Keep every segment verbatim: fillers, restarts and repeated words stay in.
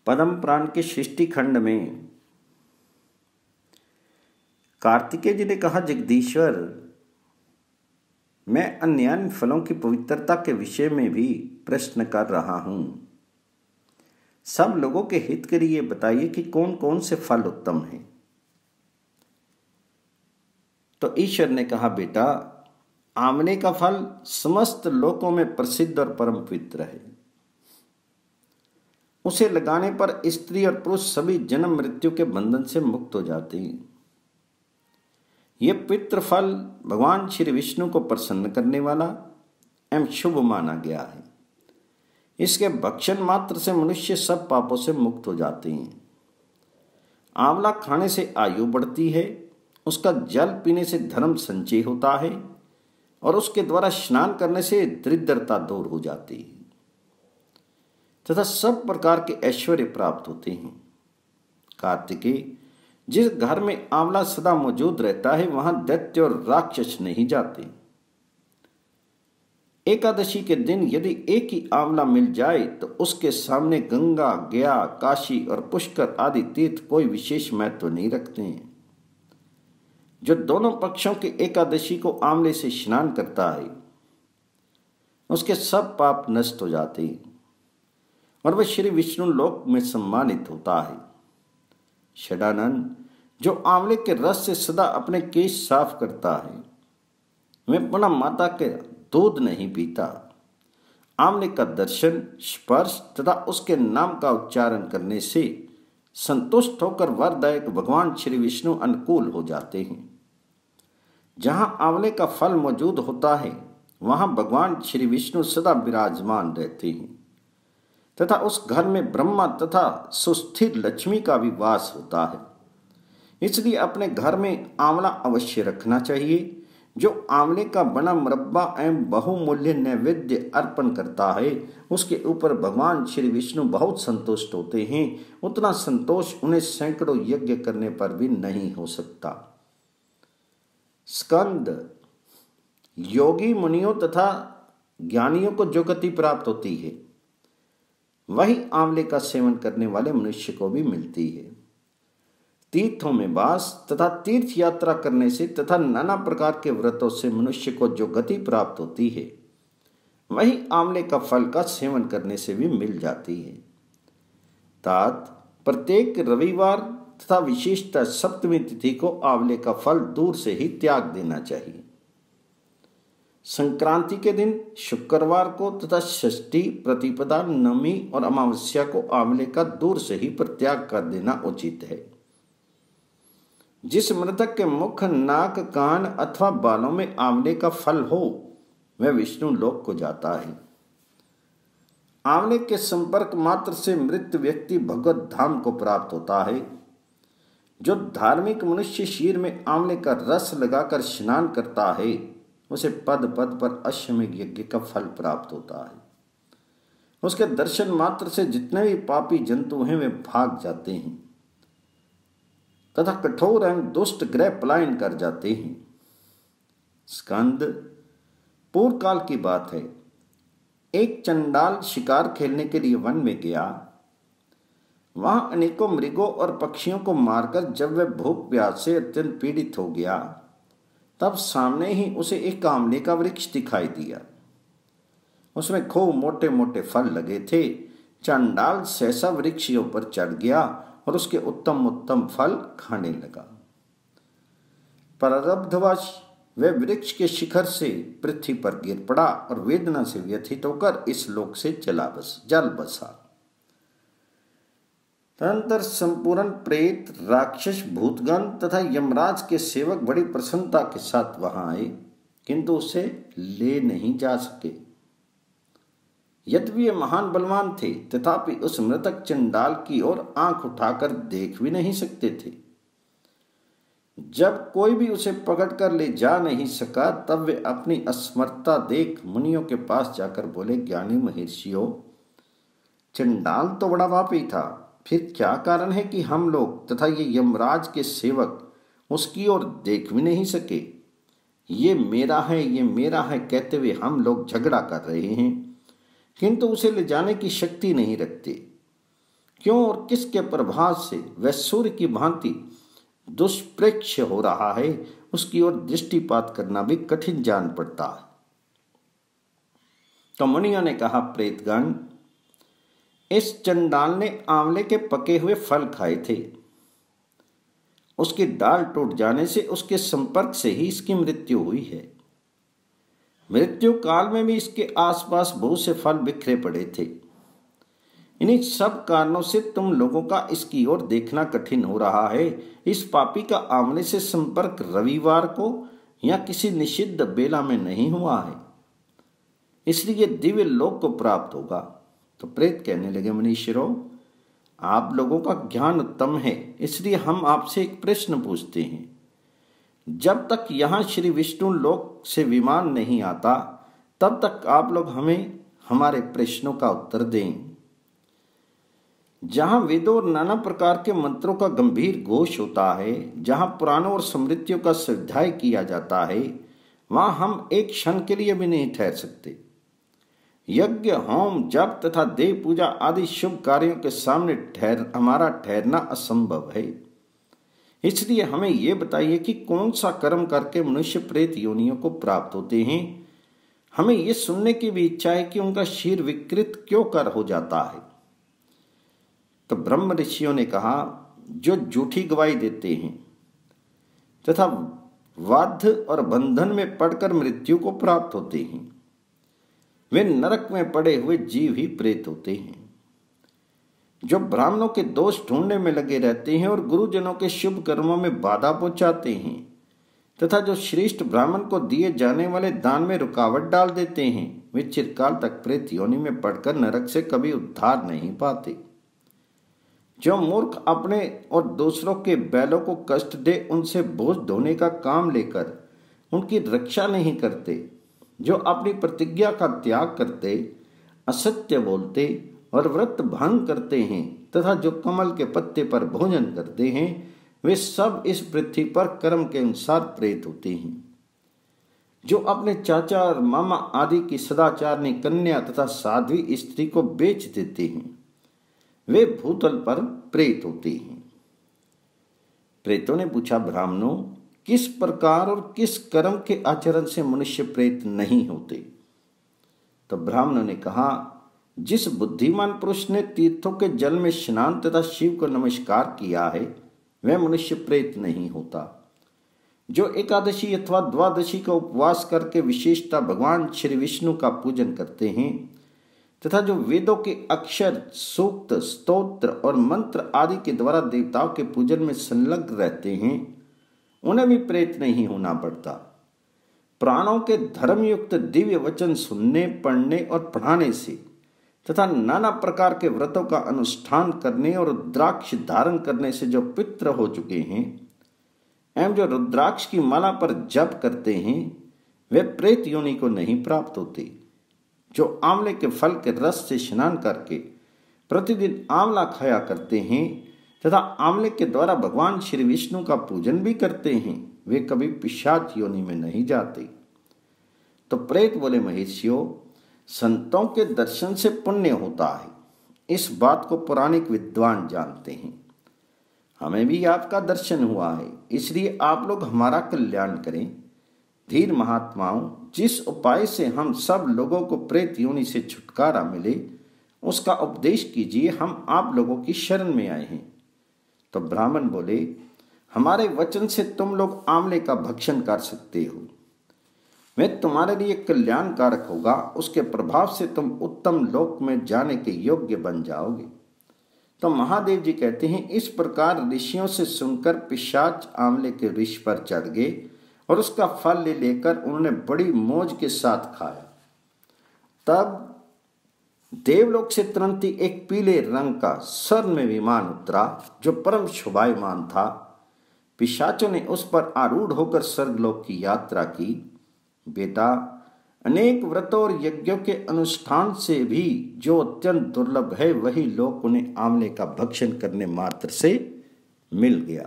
पद्म पुराण के सृष्टि खंड में कार्तिकेय जी ने कहा, जगदीश्वर, मैं अन्य अन्य फलों की पवित्रता के विषय में भी प्रश्न कर रहा हूं। सब लोगों के हित के लिए बताइए कि कौन कौन से फल उत्तम हैं। तो ईश्वर ने कहा, बेटा, आंवले का फल समस्त लोकों में प्रसिद्ध और परम पवित्र है। उसे लगाने पर स्त्री और पुरुष सभी जन्म मृत्यु के बंधन से मुक्त हो जाते हैं। यह पवित्र फल भगवान श्री विष्णु को प्रसन्न करने वाला एवं शुभ माना गया है। इसके भक्षण मात्र से मनुष्य सब पापों से मुक्त हो जाते हैं। आंवला खाने से आयु बढ़ती है, उसका जल पीने से धर्म संचय होता है और उसके द्वारा स्नान करने से दरिद्रता दूर हो जाती है तथा सब प्रकार के ऐश्वर्य प्राप्त होते हैं। कार्तिकेय, जिस घर में आंवला सदा मौजूद रहता है वहां दैत्य और राक्षस नहीं जाते। एकादशी के दिन यदि एक ही आंवला मिल जाए तो उसके सामने गंगा, गया, काशी और पुष्कर आदि तीर्थ कोई विशेष महत्व नहीं रखते हैं। जो दोनों पक्षों के एकादशी को आंवले से स्नान करता है उसके सब पाप नष्ट हो जाते हैं और वह श्री विष्णु लोक में सम्मानित होता है। षडानंद, जो आंवले के रस से सदा अपने केश साफ करता है वह पुनः माता के दूध नहीं पीता। आंवले का दर्शन, स्पर्श तथा उसके नाम का उच्चारण करने से संतुष्ट होकर वरदायक भगवान श्री विष्णु अनुकूल हो जाते हैं। जहां आंवले का फल मौजूद होता है वहां भगवान श्री विष्णु सदा विराजमान रहते हैं तथा उस घर में ब्रह्मा तथा सुस्थिर लक्ष्मी का भी वास होता है। इसलिए अपने घर में आंवला अवश्य रखना चाहिए। जो आंवले का बना मुरब्बा एवं बहुमूल्य नैवेद्य अर्पण करता है उसके ऊपर भगवान श्री विष्णु बहुत संतुष्ट होते हैं। उतना संतोष उन्हें सैकड़ों यज्ञ करने पर भी नहीं हो सकता। स्कंद, योगी मुनियों तथा ज्ञानियों को जो गति प्राप्त होती है वही आंवले का सेवन करने वाले मनुष्य को भी मिलती है। तीर्थों में वास तथा तीर्थ यात्रा करने से तथा नाना प्रकार के व्रतों से मनुष्य को जो गति प्राप्त होती है वही आंवले का फल का सेवन करने से भी मिल जाती है। तात, प्रत्येक रविवार तथा विशेषतः सप्तमी तिथि को आंवले का फल दूर से ही त्याग देना चाहिए। संक्रांति के दिन शुक्रवार को तथा षष्ठी, प्रतिपदा, नवमी और अमावस्या को आंवले का दूर से ही परित्याग कर देना उचित है। जिस मृतक के मुख, नाक, कान अथवा बालों में आंवले का फल हो वह विष्णु लोक को जाता है। आंवले के संपर्क मात्र से मृत व्यक्ति भगवत धाम को प्राप्त होता है। जो धार्मिक मनुष्य शीर में आंवले का रस लगाकर स्नान करता है उसे पद पद पर अश्वमेध यज्ञ का फल प्राप्त होता है। उसके दर्शन मात्र से जितने भी पापी जंतु हैं वे भाग जाते हैं तथा कठोर एवं दुष्ट ग्रह पलायन कर जाते हैं। स्कंद, पूर्व काल की बात है। एक चंडाल शिकार खेलने के लिए वन में गया। वहां अनेकों मृगों और पक्षियों को मारकर जब वह भूख प्यास से अत्यंत पीड़ित हो गया तब सामने ही उसे एक आंवले का वृक्ष दिखाई दिया। उसमें खूब मोटे मोटे फल लगे थे। चंडाल सहसा वृक्षों पर चढ़ गया और उसके उत्तम उत्तम फल खाने लगा। प्रारब्धवश वह वृक्ष के शिखर से पृथ्वी पर गिर पड़ा और वेदना से व्यथित होकर इस लोक से चला बस जल बसा। तदनंतर संपूर्ण प्रेत, राक्षस, भूतगण तथा यमराज के सेवक बड़ी प्रसन्नता के साथ वहां आए किंतु उसे ले नहीं जा सके। यद्यपि ये महान बलवान थे तथापि उस मृतक चंडाल की ओर आंख उठाकर देख भी नहीं सकते थे। जब कोई भी उसे पकड़कर ले जा नहीं सका तब वे अपनी असमर्थता देख मुनियों के पास जाकर बोले, ज्ञानी महर्षियों, चंडाल तो बड़ा पापी था, फिर क्या कारण है कि हम लोग तथा ये यमराज के सेवक उसकी ओर देख भी नहीं सके। ये मेरा है, ये मेरा है कहते हुए हम लोग झगड़ा कर रहे हैं किंतु उसे ले जाने की शक्ति नहीं रखते। क्यों और किसके प्रभाव से वह सूर्य की भांति दुष्प्रेक्ष हो रहा है, उसकी ओर दृष्टिपात करना भी कठिन जान पड़ता है। तो मुनियों ने कहा, प्रेतगण, इस चंडाल ने आंवले के पके हुए फल खाए थे। उसकी डाल टूट जाने से, उसके संपर्क से ही इसकी मृत्यु हुई है। मृत्यु काल में भी इसके आसपास बहुत से फल बिखरे पड़े थे। इन्हीं सब कारणों से तुम लोगों का इसकी ओर देखना कठिन हो रहा है। इस पापी का आंवले से संपर्क रविवार को या किसी निषिद्ध बेला में नहीं हुआ है, इसलिए दिव्य लोक को प्राप्त होगा। तो प्रेत कहने लगे, मनीषरों, आप लोगों का ज्ञान उत्तम है, इसलिए हम आपसे एक प्रश्न पूछते हैं। जब तक यहाँ श्री विष्णु लोक से विमान नहीं आता, तब तक आप लोग हमें हमारे प्रश्नों का उत्तर दें। जहाँ वेदों और नाना प्रकार के मंत्रों का गंभीर घोष होता है, जहाँ पुराणों और स्मृतियों का स्वाध्याय किया जाता है, वहाँ हम एक क्षण के लिए भी नहीं ठहर सकते। यज्ञ, होम, जप तथा देव पूजा आदि शुभ कार्यों के सामने ठहर हमारा ठहरना असंभव है। इसलिए हमें ये बताइए कि कौन सा कर्म करके मनुष्य प्रेत योनियों को प्राप्त होते हैं। हमें ये सुनने की भी इच्छा है कि उनका शीर विकृत क्यों कर हो जाता है। तो ब्रह्म ऋषियों ने कहा, जो झूठी गवाही देते हैं तथा वाद्य और बंधन में पड़कर मृत्यु को प्राप्त होते हैं, वे नरक में पड़े हुए जीव ही प्रेत होते हैं। जो ब्राह्मणों के दोष ढूंढने में लगे रहते हैं और गुरुजनों के शुभ कर्मों में बाधा पहुंचाते हैं तथा जो श्रेष्ठ ब्राह्मण को दिए जाने वाले दान में रुकावट डाल देते हैं, वे चिरकाल तक प्रेत योनि में पड़कर नरक से कभी उद्धार नहीं पाते। जो मूर्ख अपने और दूसरों के बैलों को कष्ट दे उनसे बोझ ढोने का काम लेकर उनकी रक्षा नहीं करते, जो अपनी प्रतिज्ञा का त्याग करते, असत्य बोलते और व्रत भंग करते हैं तथा जो कमल के पत्ते पर भोजन करते हैं, वे सब इस पृथ्वी पर कर्म के अनुसार प्रेत होते हैं। जो अपने चाचा और मामा आदि की सदाचारनी कन्या तथा साध्वी स्त्री को बेच देते हैं, वे भूतल पर प्रेत होते हैं। प्रेतों ने पूछा, ब्राह्मणों, किस प्रकार और किस कर्म के आचरण से मनुष्य प्रेत नहीं होते? तो ब्राह्मणों ने कहा, जिस बुद्धिमान पुरुष ने तीर्थों के जल में स्नान तथा शिव को नमस्कार किया है, वह मनुष्य प्रेत नहीं होता। जो एकादशी अथवा द्वादशी का उपवास करके विशेषता भगवान श्री विष्णु का पूजन करते हैं तथा जो वेदों के अक्षर, सूक्त, स्तोत्र और मंत्र आदि के द्वारा देवताओं के पूजन में संलग्न रहते हैं, उन्हें भी प्रेत नहीं होना पड़ता। प्राणों के धर्मयुक्त दिव्य वचन सुनने, पढ़ने और पढ़ाने से तथा नाना प्रकार के व्रतों का अनुष्ठान करने और रुद्राक्ष धारण करने से जो पितृ हो चुके हैं एवं जो रुद्राक्ष की माला पर जप करते हैं, वे प्रेत योनि को नहीं प्राप्त होते। जो आंवले के फल के रस से स्नान करके प्रतिदिन आंवला खाया करते हैं तथा आंवले के द्वारा भगवान श्री विष्णु का पूजन भी करते हैं, वे कभी पिशाच योनि में नहीं जाते। तो प्रेत बोले, महर्षियों, संतों के दर्शन से पुण्य होता है, इस बात को पौराणिक विद्वान जानते हैं। हमें भी आपका दर्शन हुआ है, इसलिए आप लोग हमारा कल्याण करें। धीर महात्माओं, जिस उपाय से हम सब लोगों को प्रेत योनि से छुटकारा मिले, उसका उपदेश कीजिए, हम आप लोगों की शरण में आए हैं। तो ब्राह्मण बोले, हमारे वचन से तुम लोग आंवले का भक्षण कर सकते हो, वह तुम्हारे लिए कल्याणकारक होगा। उसके प्रभाव से तुम उत्तम लोक में जाने के योग्य बन जाओगे। तो महादेव जी कहते हैं, इस प्रकार ऋषियों से सुनकर पिशाच आंवले के वृक्ष पर चढ़ गए और उसका फल ले लेकर उन्होंने बड़ी मौज के साथ खाया। तब देवलोक से तुरंत ही एक पीले रंग का स्वर्ण में विमान उतरा, जो परम शोभायमान था। पिशाचों ने उस पर आरूढ़ होकर स्वर्गलोक की यात्रा की। बेटा, अनेक व्रतों और यज्ञों के अनुष्ठान से भी जो अत्यंत दुर्लभ है, वही लोक उन्हें आंवले का भक्षण करने मात्र से मिल गया।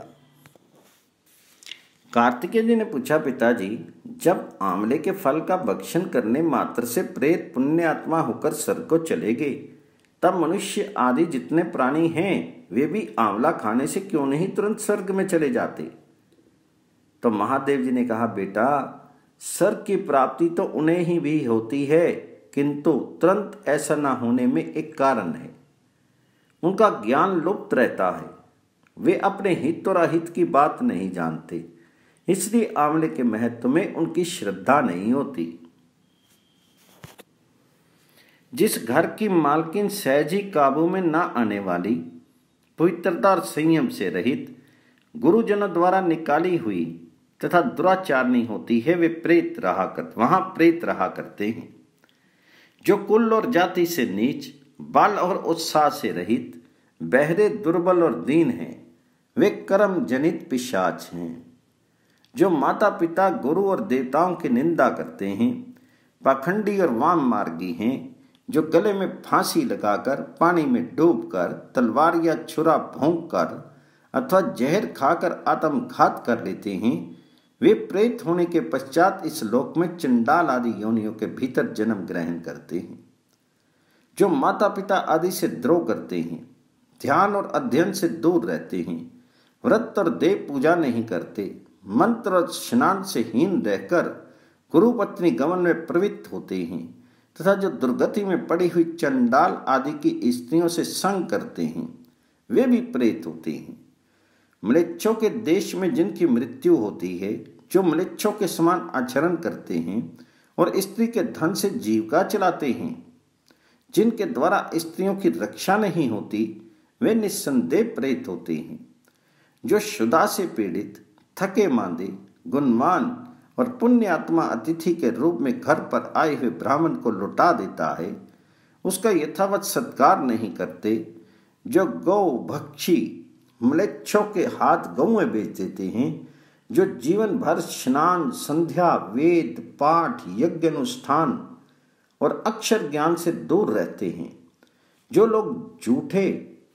कार्तिकेय जी ने पूछा, पिताजी, जब आंवले के फल का भक्षण करने मात्र से प्रेत पुण्य आत्मा होकर स्वर्ग को चले गए, तब मनुष्य आदि जितने प्राणी हैं वे भी आंवला खाने से क्यों नहीं तुरंत स्वर्ग में चले जाते। तो महादेव जी ने कहा, बेटा स्वर्ग की प्राप्ति तो उन्हें ही भी होती है, किंतु तुरंत ऐसा न होने में एक कारण है। उनका ज्ञान लुप्त रहता है, वे अपने हित और अहित की बात नहीं जानते, इसलिए आंवले के महत्व में उनकी श्रद्धा नहीं होती। जिस घर की मालकिन सहज ही काबू में ना आने वाली, पवित्रता और संयम से रहित, गुरुजनों द्वारा निकाली हुई तथा दुराचारणी होती है, वे प्रेत रहा कर वहां प्रेत रहा करते हैं। जो कुल और जाति से नीच, बल और उत्साह से रहित, बहरे, दुर्बल और दीन हैं, वे कर्म जनित पिशाच हैं। जो माता पिता, गुरु और देवताओं की निंदा करते हैं, पाखंडी और वाम मार्गी हैं, जो गले में फांसी लगाकर, पानी में डूबकर, तलवार या छुरा भोंक कर अथवा जहर खाकर आत्मघात कर लेते हैं, वे प्रेत होने के पश्चात इस लोक में चंडाल आदि योनियों के भीतर जन्म ग्रहण करते हैं। जो माता पिता आदि से द्रोह करते हैं, ध्यान और अध्ययन से दूर रहते हैं, व्रत और देव पूजा नहीं करते, मंत्र और स्नान से हीन रहकर गुरु पत्नी गमन में प्रवृत्त होते हैं, तथा जो दुर्गति में पड़ी हुई चंडाल आदि की स्त्रियों से संग करते हैं, वे भी प्रेत होते हैं। म्लेच्छों के देश में जिनकी मृत्यु होती है, जो म्लेच्छों के समान आचरण करते हैं और स्त्री के धन से जीविका चलाते हैं, जिनके द्वारा स्त्रियों की रक्षा नहीं होती, वे निस्संदेह प्रेत होते हैं। जो शुदा से पीड़ित, थके मांदे, गुणवान और पुण्य आत्मा अतिथि के रूप में घर पर आए हुए ब्राह्मण को लौटा देता है, उसका यथावत सत्कार नहीं करते, जो गौ भक्षी म्लेच्छों के हाथ गौएं बेच देते हैं, जो जीवन भर स्नान, संध्या, वेद पाठ, यज्ञ अनुष्ठान और अक्षर ज्ञान से दूर रहते हैं, जो लोग झूठे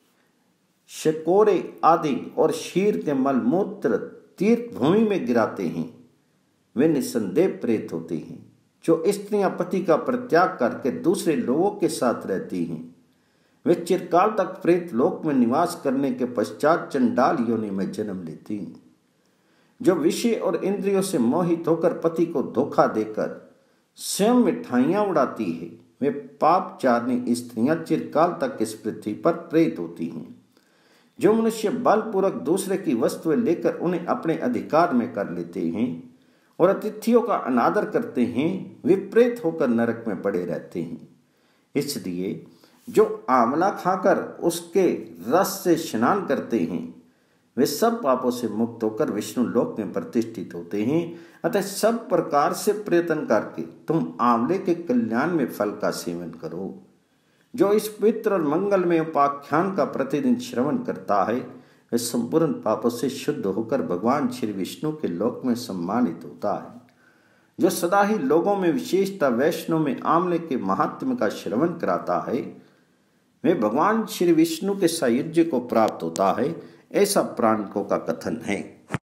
शकोरे आदि और शीर के मलमूत्र तीर्थ भूमि में गिराते हैं, वे निस्संदेह प्रेत होते हैं। जो स्त्रियां पति का परित्याग करके दूसरे लोगों के साथ रहती हैं, वे चिरकाल तक प्रेत लोक में निवास करने के पश्चात चंडाल योनि में जन्म लेती हैं। जो विषय और इंद्रियों से मोहित होकर पति को धोखा देकर स्वयं मिठाइयां उड़ाती है, वे पाप चारनी स्त्रियां चिरकाल तक इस पृथ्वी पर प्रेत होती हैं। जो मनुष्य बलपूर्वक दूसरे की वस्तुएं लेकर उन्हें अपने अधिकार में कर लेते हैं और अतिथियों का अनादर करते हैं, वे प्रेत होकर नरक में पड़े रहते हैं। इसलिए जो आंवला खाकर उसके रस से स्नान करते हैं, वे सब पापों से मुक्त होकर विष्णु लोक में प्रतिष्ठित होते हैं। अतः सब प्रकार से प्रयत्न करके तुम आंवले के कल्याण में फल का सेवन करो। जो इस पवित्र और मंगलमय उपाख्यान का प्रतिदिन श्रवण करता है, वह संपूर्ण पापों से शुद्ध होकर भगवान श्री विष्णु के लोक में सम्मानित होता है। जो सदा ही लोगों में, विशेषतः वैष्णव में आंवले के महात्म्य का श्रवण कराता है, वे भगवान श्री विष्णु के सायुज्य को प्राप्त होता है, ऐसा पुराणों का कथन है।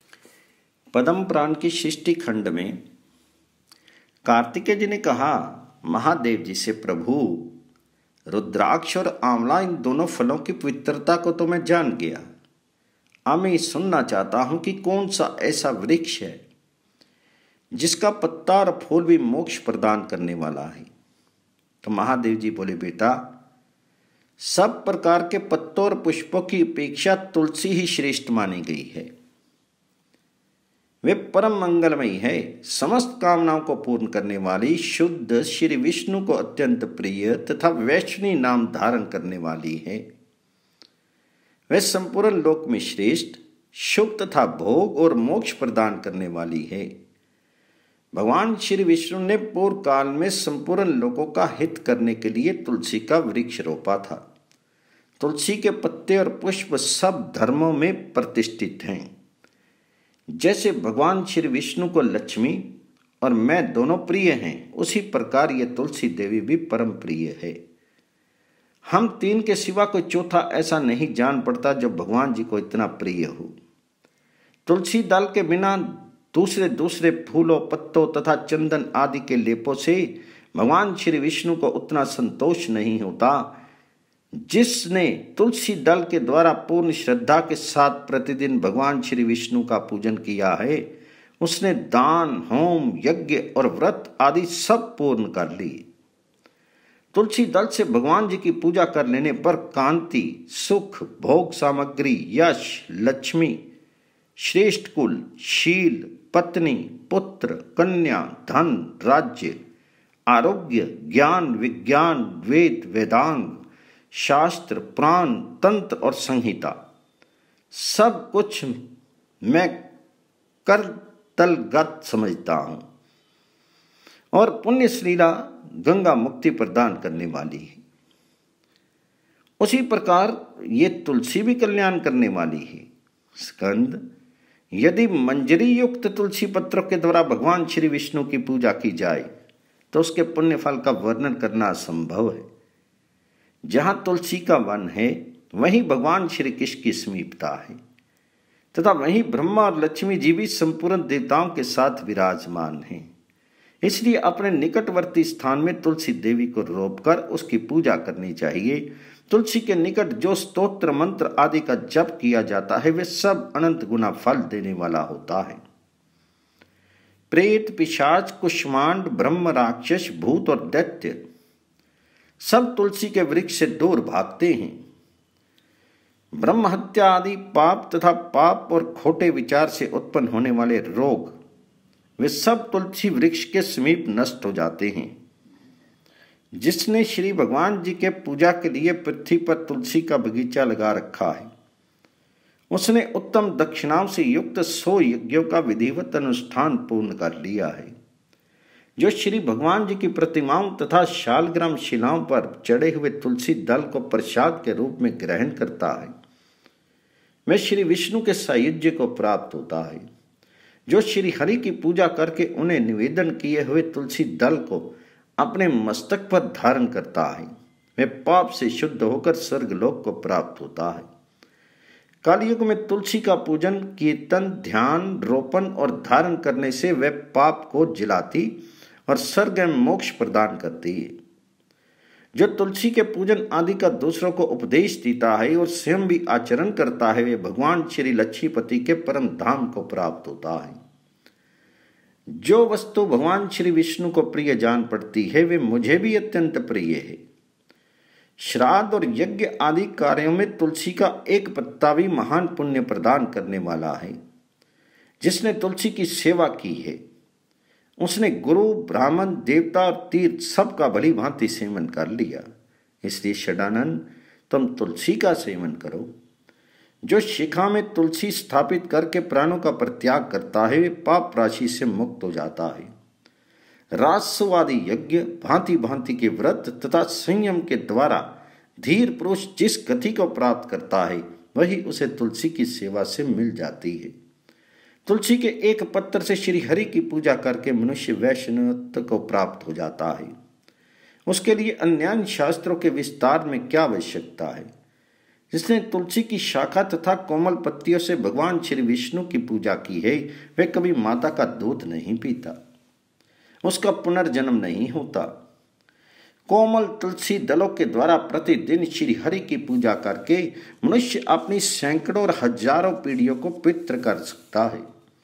पद्म पुराण की सृष्टि खंड में कार्तिकेय जी ने कहा महादेव जी से, प्रभु रुद्राक्ष और आंवला इन दोनों फलों की पवित्रता को तो मैं जान गया, अब मैं सुनना चाहता हूं कि कौन सा ऐसा वृक्ष है जिसका पत्ता और फूल भी मोक्ष प्रदान करने वाला है। तो महादेव जी बोले, बेटा सब प्रकार के पत्तों और पुष्पों की अपेक्षा तुलसी ही श्रेष्ठ मानी गई है। वे परम मंगलमयी है, समस्त कामनाओं को पूर्ण करने वाली, शुद्ध, श्री विष्णु को अत्यंत प्रिय तथा वैष्णवी नाम धारण करने वाली है। वे संपूर्ण लोक में श्रेष्ठ, शुभ तथा भोग और मोक्ष प्रदान करने वाली है। भगवान श्री विष्णु ने पूर्व काल में संपूर्ण लोगों का हित करने के लिए तुलसी का वृक्ष रोपा था। तुलसी के पत्ते और पुष्प सब धर्मों में प्रतिष्ठित हैं। जैसे भगवान श्री विष्णु को लक्ष्मी और मैं दोनों प्रिय हैं, उसी प्रकार ये तुलसी देवी भी परम प्रिय है। हम तीन के सिवा कोई चौथा ऐसा नहीं जान पड़ता जो भगवान जी को इतना प्रिय हो। तुलसी दल के बिना दूसरे दूसरे फूलों, पत्तों तथा चंदन आदि के लेपों से भगवान श्री विष्णु को उतना संतोष नहीं होता जिसने तुलसी दल के द्वारा पूर्ण श्रद्धा के साथ प्रतिदिन भगवान श्री विष्णु का पूजन किया है, उसने दान, होम, यज्ञ और व्रत आदि सब पूर्ण कर लिए। तुलसी दल से भगवान जी की पूजा कर लेने पर कांति, सुख, भोग सामग्री, यश, लक्ष्मी, श्रेष्ठ कुल, शील, पत्नी, पुत्र, कन्या, धन, राज्य, आरोग्य, ज्ञान, विज्ञान, वेद, वेदांग, शास्त्र, पुराण, तंत्र और संहिता सब कुछ मैं करतलगत समझता हूं और पुण्य श्लीला गंगा मुक्ति प्रदान करने वाली है। उसी प्रकार ये तुलसी भी कल्याण करने वाली है। स्कंद, यदि मंजरी युक्त तुलसी पत्रों के द्वारा भगवान श्री विष्णु की पूजा की जाए तो उसके पुण्य फल का वर्णन करना असंभव है। जहां तुलसी का वन है वहीं भगवान श्री कृष्ण की समीपता है तथा वहीं ब्रह्मा और लक्ष्मी जी भी संपूर्ण देवताओं के साथ विराजमान हैं। इसलिए अपने निकटवर्ती स्थान में तुलसी देवी को रोपकर उसकी पूजा करनी चाहिए। तुलसी के निकट जो स्तोत्र मंत्र आदि का जप किया जाता है वे सब अनंत गुना फल देने वाला होता है। प्रेत, पिशाच, कुष्मांड, ब्रह्म, राक्षस, भूत और दैत्य सब तुलसी के वृक्ष से दूर भागते हैं। ब्रह्म हत्या आदि पाप तथा पाप और खोटे विचार से उत्पन्न होने वाले रोग वे सब तुलसी वृक्ष के समीप नष्ट हो जाते हैं। जिसने श्री भगवान जी के पूजा के लिए पृथ्वी पर तुलसी का बगीचा लगा रखा है उसने उत्तम दक्षिणाओं से युक्त सौ यज्ञों का विधिवत अनुष्ठान पूर्ण कर लिया है। जो श्री भगवान जी की प्रतिमाओं तथा शालग्राम शिलाओं पर चढ़े हुए तुलसी दल को प्रसाद के रूप में ग्रहण करता है वह श्री विष्णु के सायुज्य को प्राप्त होता है। जो श्री हरि की पूजा करके उन्हें निवेदन किए हुए तुलसी दल को अपने मस्तक पर धारण करता है वह पाप से शुद्ध होकर स्वर्गलोक को प्राप्त होता है। कालयुग में तुलसी का पूजन, कीर्तन, ध्यान, रोपण और धारण करने से वह पाप को जिलाती और स्वर्ग में मोक्ष प्रदान करती है। जो तुलसी के पूजन आदि का दूसरों को उपदेश देता है और स्वयं भी आचरण करता है वे भगवान श्री लक्ष्मीपति के परम धाम को प्राप्त होता है। जो वस्तु भगवान श्री विष्णु को प्रिय जान पड़ती है वे मुझे भी अत्यंत प्रिय है। श्राद्ध और यज्ञ आदि कार्यों में तुलसी का एक पत्ता भी महान पुण्य प्रदान करने वाला है। जिसने तुलसी की सेवा की है उसने गुरु, ब्राह्मण, देवता और तीर्थ सबका भली भांति सेवन कर लिया। इसलिए षडानन तुम तुलसी का सेवन करो। जो शिखा में तुलसी स्थापित करके प्राणों का परित्याग करता है वे पाप राशि से मुक्त हो जाता है। राजस्व आदि यज्ञ, भांति भांति के व्रत तथा संयम के द्वारा धीर पुरुष जिस गति को प्राप्त करता है वही उसे तुलसी की सेवा से मिल जाती है। तुलसी के एक पत्र से श्री हरि की पूजा करके मनुष्य वैष्णवत्व को प्राप्त हो जाता है। उसके लिए अन्य शास्त्रों के विस्तार में क्या आवश्यकता है। जिसने तुलसी की शाखा तथा कोमल पत्तियों से भगवान श्री विष्णु की पूजा की है वह कभी माता का दूध नहीं पीता, उसका पुनर्जन्म नहीं होता। कोमल तुलसी दलों के द्वारा प्रतिदिन श्री हरि की पूजा करके मनुष्य अपनी सैकड़ों और हजारों पीढ़ियों को पितृ कर सकता है।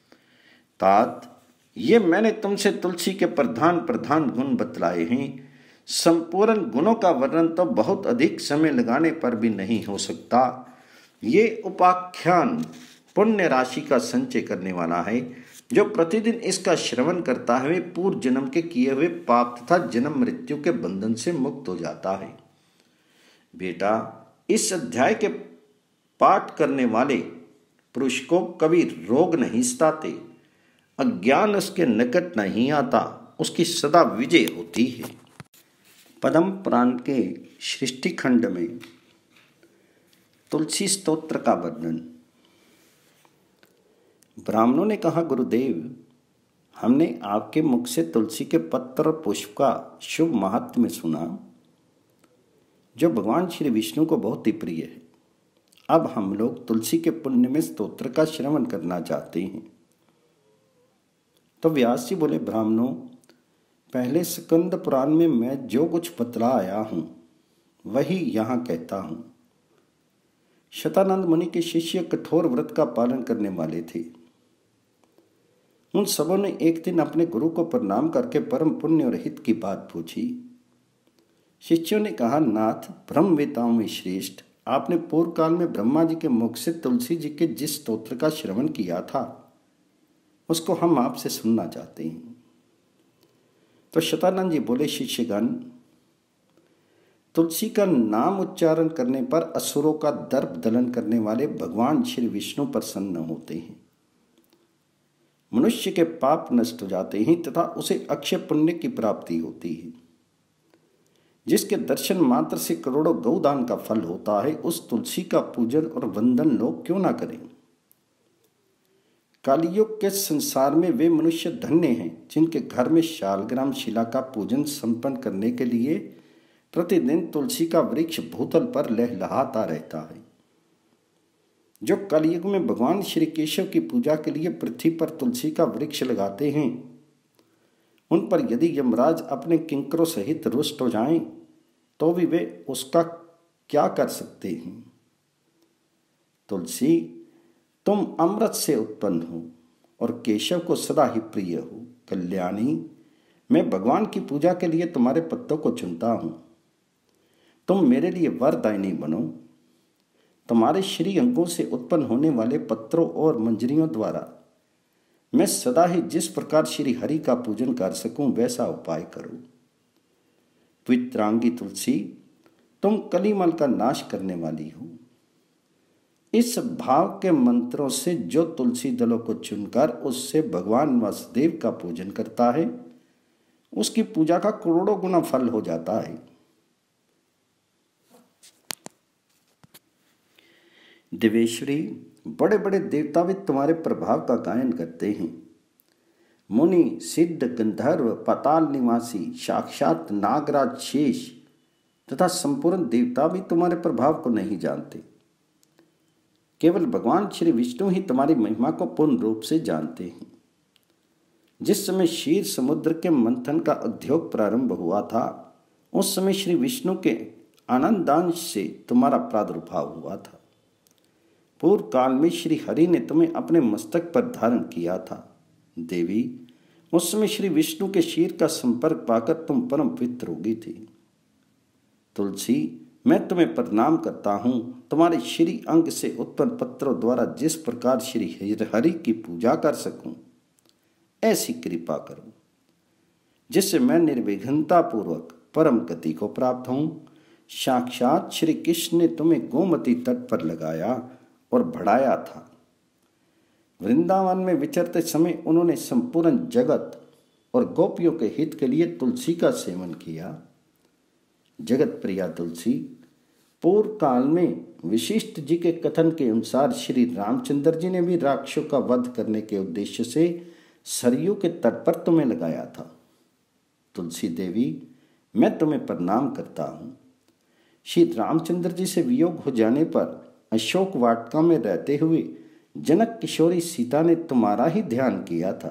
तात, ये मैंने तुमसे तुलसी के प्रधान प्रधान गुण बतलाए हैं। संपूर्ण गुणों का वर्णन तो बहुत अधिक समय लगाने पर भी नहीं हो सकता। ये उपाख्यान पुण्य राशि का संचय करने वाला है। जो प्रतिदिन इसका श्रवण करता है वे पूर्व जन्म के किए हुए पाप तथा जन्म मृत्यु के बंधन से मुक्त हो जाता है। बेटा, इस अध्याय के पाठ करने वाले पुरुष को कभी रोग नहीं सताते, अज्ञान उसके निकट नहीं आता, उसकी सदा विजय होती है। पद्म पुराण के सृष्टि खंड में तुलसी स्तोत्र का वर्णन। ब्राह्मणों ने कहा, गुरुदेव, हमने आपके मुख से तुलसी के पत्र और पुष्प का शुभ महात्म्य सुना जो भगवान श्री विष्णु को बहुत ही प्रिय है। अब हम लोग तुलसी के पुण्य में स्तोत्र का श्रवण करना चाहते हैं। तो व्यास जी बोले, ब्राह्मणों, पहले स्कंद पुराण में मैं जो कुछ बतला आया हूँ वही यहाँ कहता हूँ। शतानंद मुनि के शिष्य कठोर व्रत का पालन करने वाले थे। उन सबों ने एक दिन अपने गुरु को प्रणाम करके परम पुण्य और हित की बात पूछी। शिष्यों ने कहा, नाथ, ब्रह्मवेताओं में श्रेष्ठ, आपने पूर्व काल में ब्रह्मा जी के मुख से तुलसी जी के जिस स्तोत्र का श्रवण किया था उसको हम आपसे सुनना चाहते हैं। तो शतानंद जी बोले, शिष्यगण, तुलसी का नाम उच्चारण करने पर असुरों का दर्प दलन करने वाले भगवान श्री विष्णु प्रसन्न होते हैं। मनुष्य के पाप नष्ट हो जाते हैं तथा उसे अक्षय पुण्य की प्राप्ति होती है। जिसके दर्शन मात्र से करोड़ों गौदान का फल होता है, उस तुलसी का पूजन और वंदन लोग क्यों ना करें। कालयुग के संसार में वे मनुष्य धन्य हैं जिनके घर में शालग्राम शिला का पूजन संपन्न करने के लिए प्रतिदिन तुलसी का वृक्ष भूतल पर लहलहाता रहता है। जो कलयुग में भगवान श्री केशव की पूजा के लिए पृथ्वी पर तुलसी का वृक्ष लगाते हैं, उन पर यदि यमराज अपने किंकरों सहित रुष्ट हो जाएं, तो भी वे उसका क्या कर सकते हैं। तुलसी, तुम अमृत से उत्पन्न हो और केशव को सदा ही प्रिय हो। कल्याणी, मैं भगवान की पूजा के लिए तुम्हारे पत्तों को चुनता हूँ। तुम मेरे लिए वरदायिनी बनो। तुम्हारे श्री अंगों से उत्पन्न होने वाले पत्रों और मंजरियों द्वारा मैं सदा ही जिस प्रकार श्री हरि का पूजन कर सकूं वैसा उपाय करो। पवित्रांगी तुलसी, तुम कलिमल का नाश करने वाली हो। इस भाव के मंत्रों से जो तुलसी दलों को चुनकर उससे भगवान वासुदेव का पूजन करता है, उसकी पूजा का करोड़ों गुना फल हो जाता है। देवेश्वरी, बड़े बड़े देवता भी तुम्हारे प्रभाव का गायन करते हैं। मुनि, सिद्ध, गंधर्व, पाताल निवासी, साक्षात नागराज शेष तथा संपूर्ण देवता भी तुम्हारे प्रभाव को नहीं जानते। केवल भगवान श्री विष्णु ही तुम्हारी महिमा को पूर्ण रूप से जानते हैं। जिस समय क्षीर समुद्र के मंथन का उद्योग प्रारंभ हुआ था, उस समय श्री विष्णु के आनंदांश से तुम्हारा प्रादुर्भाव हुआ था। पूर्व काल में श्री हरि ने तुम्हें अपने मस्तक पर धारण किया था। देवी, उस समय श्री विष्णु के शीर का संपर्क पाकर तुम परम पवित्र हो गई थी। तुलसी, मैं तुम्हें प्रणाम करता हूँ। तुम्हारे श्री अंग से उत्पन्न पत्रों द्वारा जिस प्रकार श्री हरि की पूजा कर सकूं, ऐसी कृपा करो जिससे मैं निर्विघ्नता पूर्वक परम गति को प्राप्त हूँ। साक्षात श्री कृष्ण ने तुम्हें गोमती तट पर लगाया और बढ़ाया था। वृंदावन में विचरते समय उन्होंने संपूर्ण जगत और गोपियों के हित के लिए तुलसी का सेवन किया। जगत प्रिया तुलसी, पूर्व काल में वशिष्ठ जी के कथन के अनुसार श्री रामचंद्र जी ने भी राक्षसों का वध करने के उद्देश्य से सरयू के तट पर तुम्हें लगाया था। तुलसी देवी, मैं तुम्हें प्रणाम करता हूँ। श्री रामचंद्र जी से वियोग हो जाने पर अशोक वाटिका में रहते हुए जनक किशोरी सीता ने तुम्हारा ही ध्यान किया था,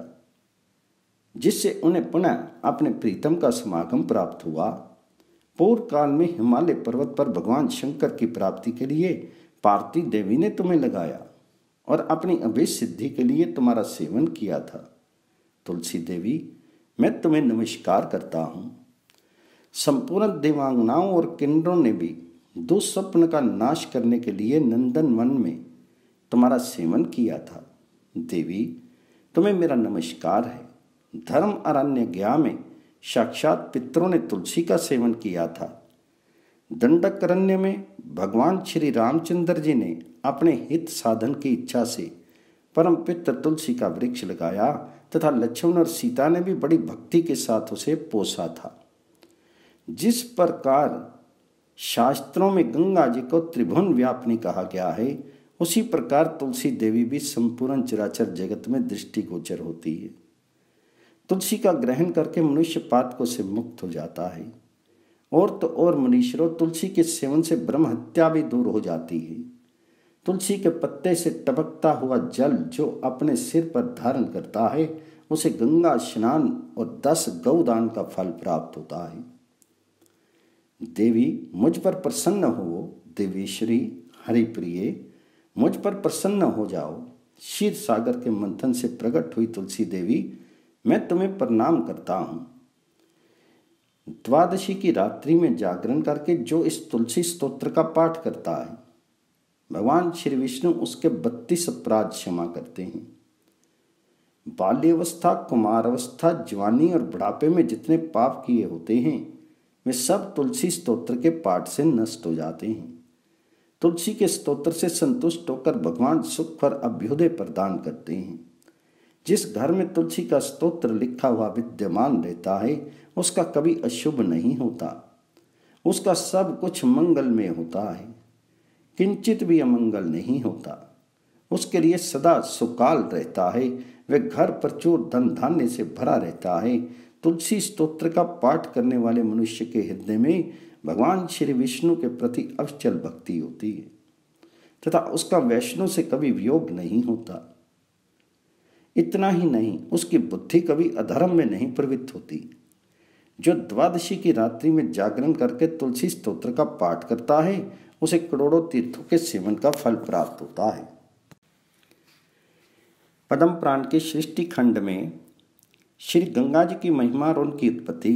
जिससे उन्हें पुनः अपने प्रीतम का समागम प्राप्त हुआ। पूर्व काल में हिमालय पर्वत पर भगवान शंकर की प्राप्ति के लिए पार्वती देवी ने तुम्हें लगाया और अपनी अभेद सिद्धि के लिए तुम्हारा सेवन किया था। तुलसी देवी, मैं तुम्हें नमस्कार करता हूँ। संपूर्ण देवांगनाओं और किन्नरों ने भी दुस्वप्न का नाश करने के लिए नंदन वन में तुम्हारा सेवन किया था। देवी, तुम्हें मेरा नमस्कार है। धर्म अरण्य ज्ञा में साक्षात पितरों ने तुलसी का सेवन किया था। दंडकारण्य में भगवान श्री रामचंद्र जी ने अपने हित साधन की इच्छा से परम पित्र तुलसी का वृक्ष लगाया तथा लक्ष्मण और सीता ने भी बड़ी भक्ति के साथ उसे पोसा था। जिस प्रकार शास्त्रों में गंगा जी को त्रिभुवन व्यापिनी कहा गया है, उसी प्रकार तुलसी देवी भी संपूर्ण चराचर जगत में दृष्टिगोचर होती है। तुलसी का ग्रहण करके मनुष्य पातकों से मुक्त हो जाता है। और तो और मनीषरों, तुलसी के सेवन से ब्रह्म हत्या भी दूर हो जाती है। तुलसी के पत्ते से टपकता हुआ जल जो अपने सिर पर धारण करता है, उसे गंगा स्नान और दस गौदान का फल प्राप्त होता है। देवी मुझ पर प्रसन्न हो, देवेश्वरी हरिप्रिय मुझ पर प्रसन्न हो जाओ। क्षीर सागर के मंथन से प्रकट हुई तुलसी देवी, मैं तुम्हें प्रणाम करता हूँ। द्वादशी की रात्रि में जागरण करके जो इस तुलसी स्तोत्र का पाठ करता है, भगवान श्री विष्णु उसके बत्तीस अपराध क्षमा करते हैं। बाल्यावस्था, कुमारावस्था, जवानी और बुढ़ापे में जितने पाप किए होते हैं वे सब तुलसी स्तोत्र के पाठ से नष्ट हो जाते हैं। तुलसी के स्तोत्र से संतुष्ट होकर भगवान सुख और अभ्युदय प्रदान करते हैं। जिस घर में तुलसी का स्तोत्र लिखा हुआ विद्यमान रहता है उसका कभी अशुभ नहीं होता, उसका सब कुछ मंगलमय होता है, किंचित भी अमंगल नहीं होता। उसके लिए सदा सुकाल रहता है, वह घर प्रचुर धन धान्य से भरा रहता है। तुलसी स्तोत्र का पाठ करने वाले मनुष्य के हृदय में भगवान श्री विष्णु के प्रति अविचल भक्ति होती है तथा उसका वैष्णव से कभी वियोग नहीं होता। इतना ही नहीं, उसकी बुद्धि कभी अधर्म में नहीं प्रवृत्त होती। जो द्वादशी की रात्रि में जागरण करके तुलसी स्तोत्र का पाठ करता है उसे करोड़ों तीर्थों के सेवन का फल प्राप्त होता है। पद्म पुराण के सृष्टि खंड में श्री गंगा जी की महिमा और उनकी उत्पत्ति।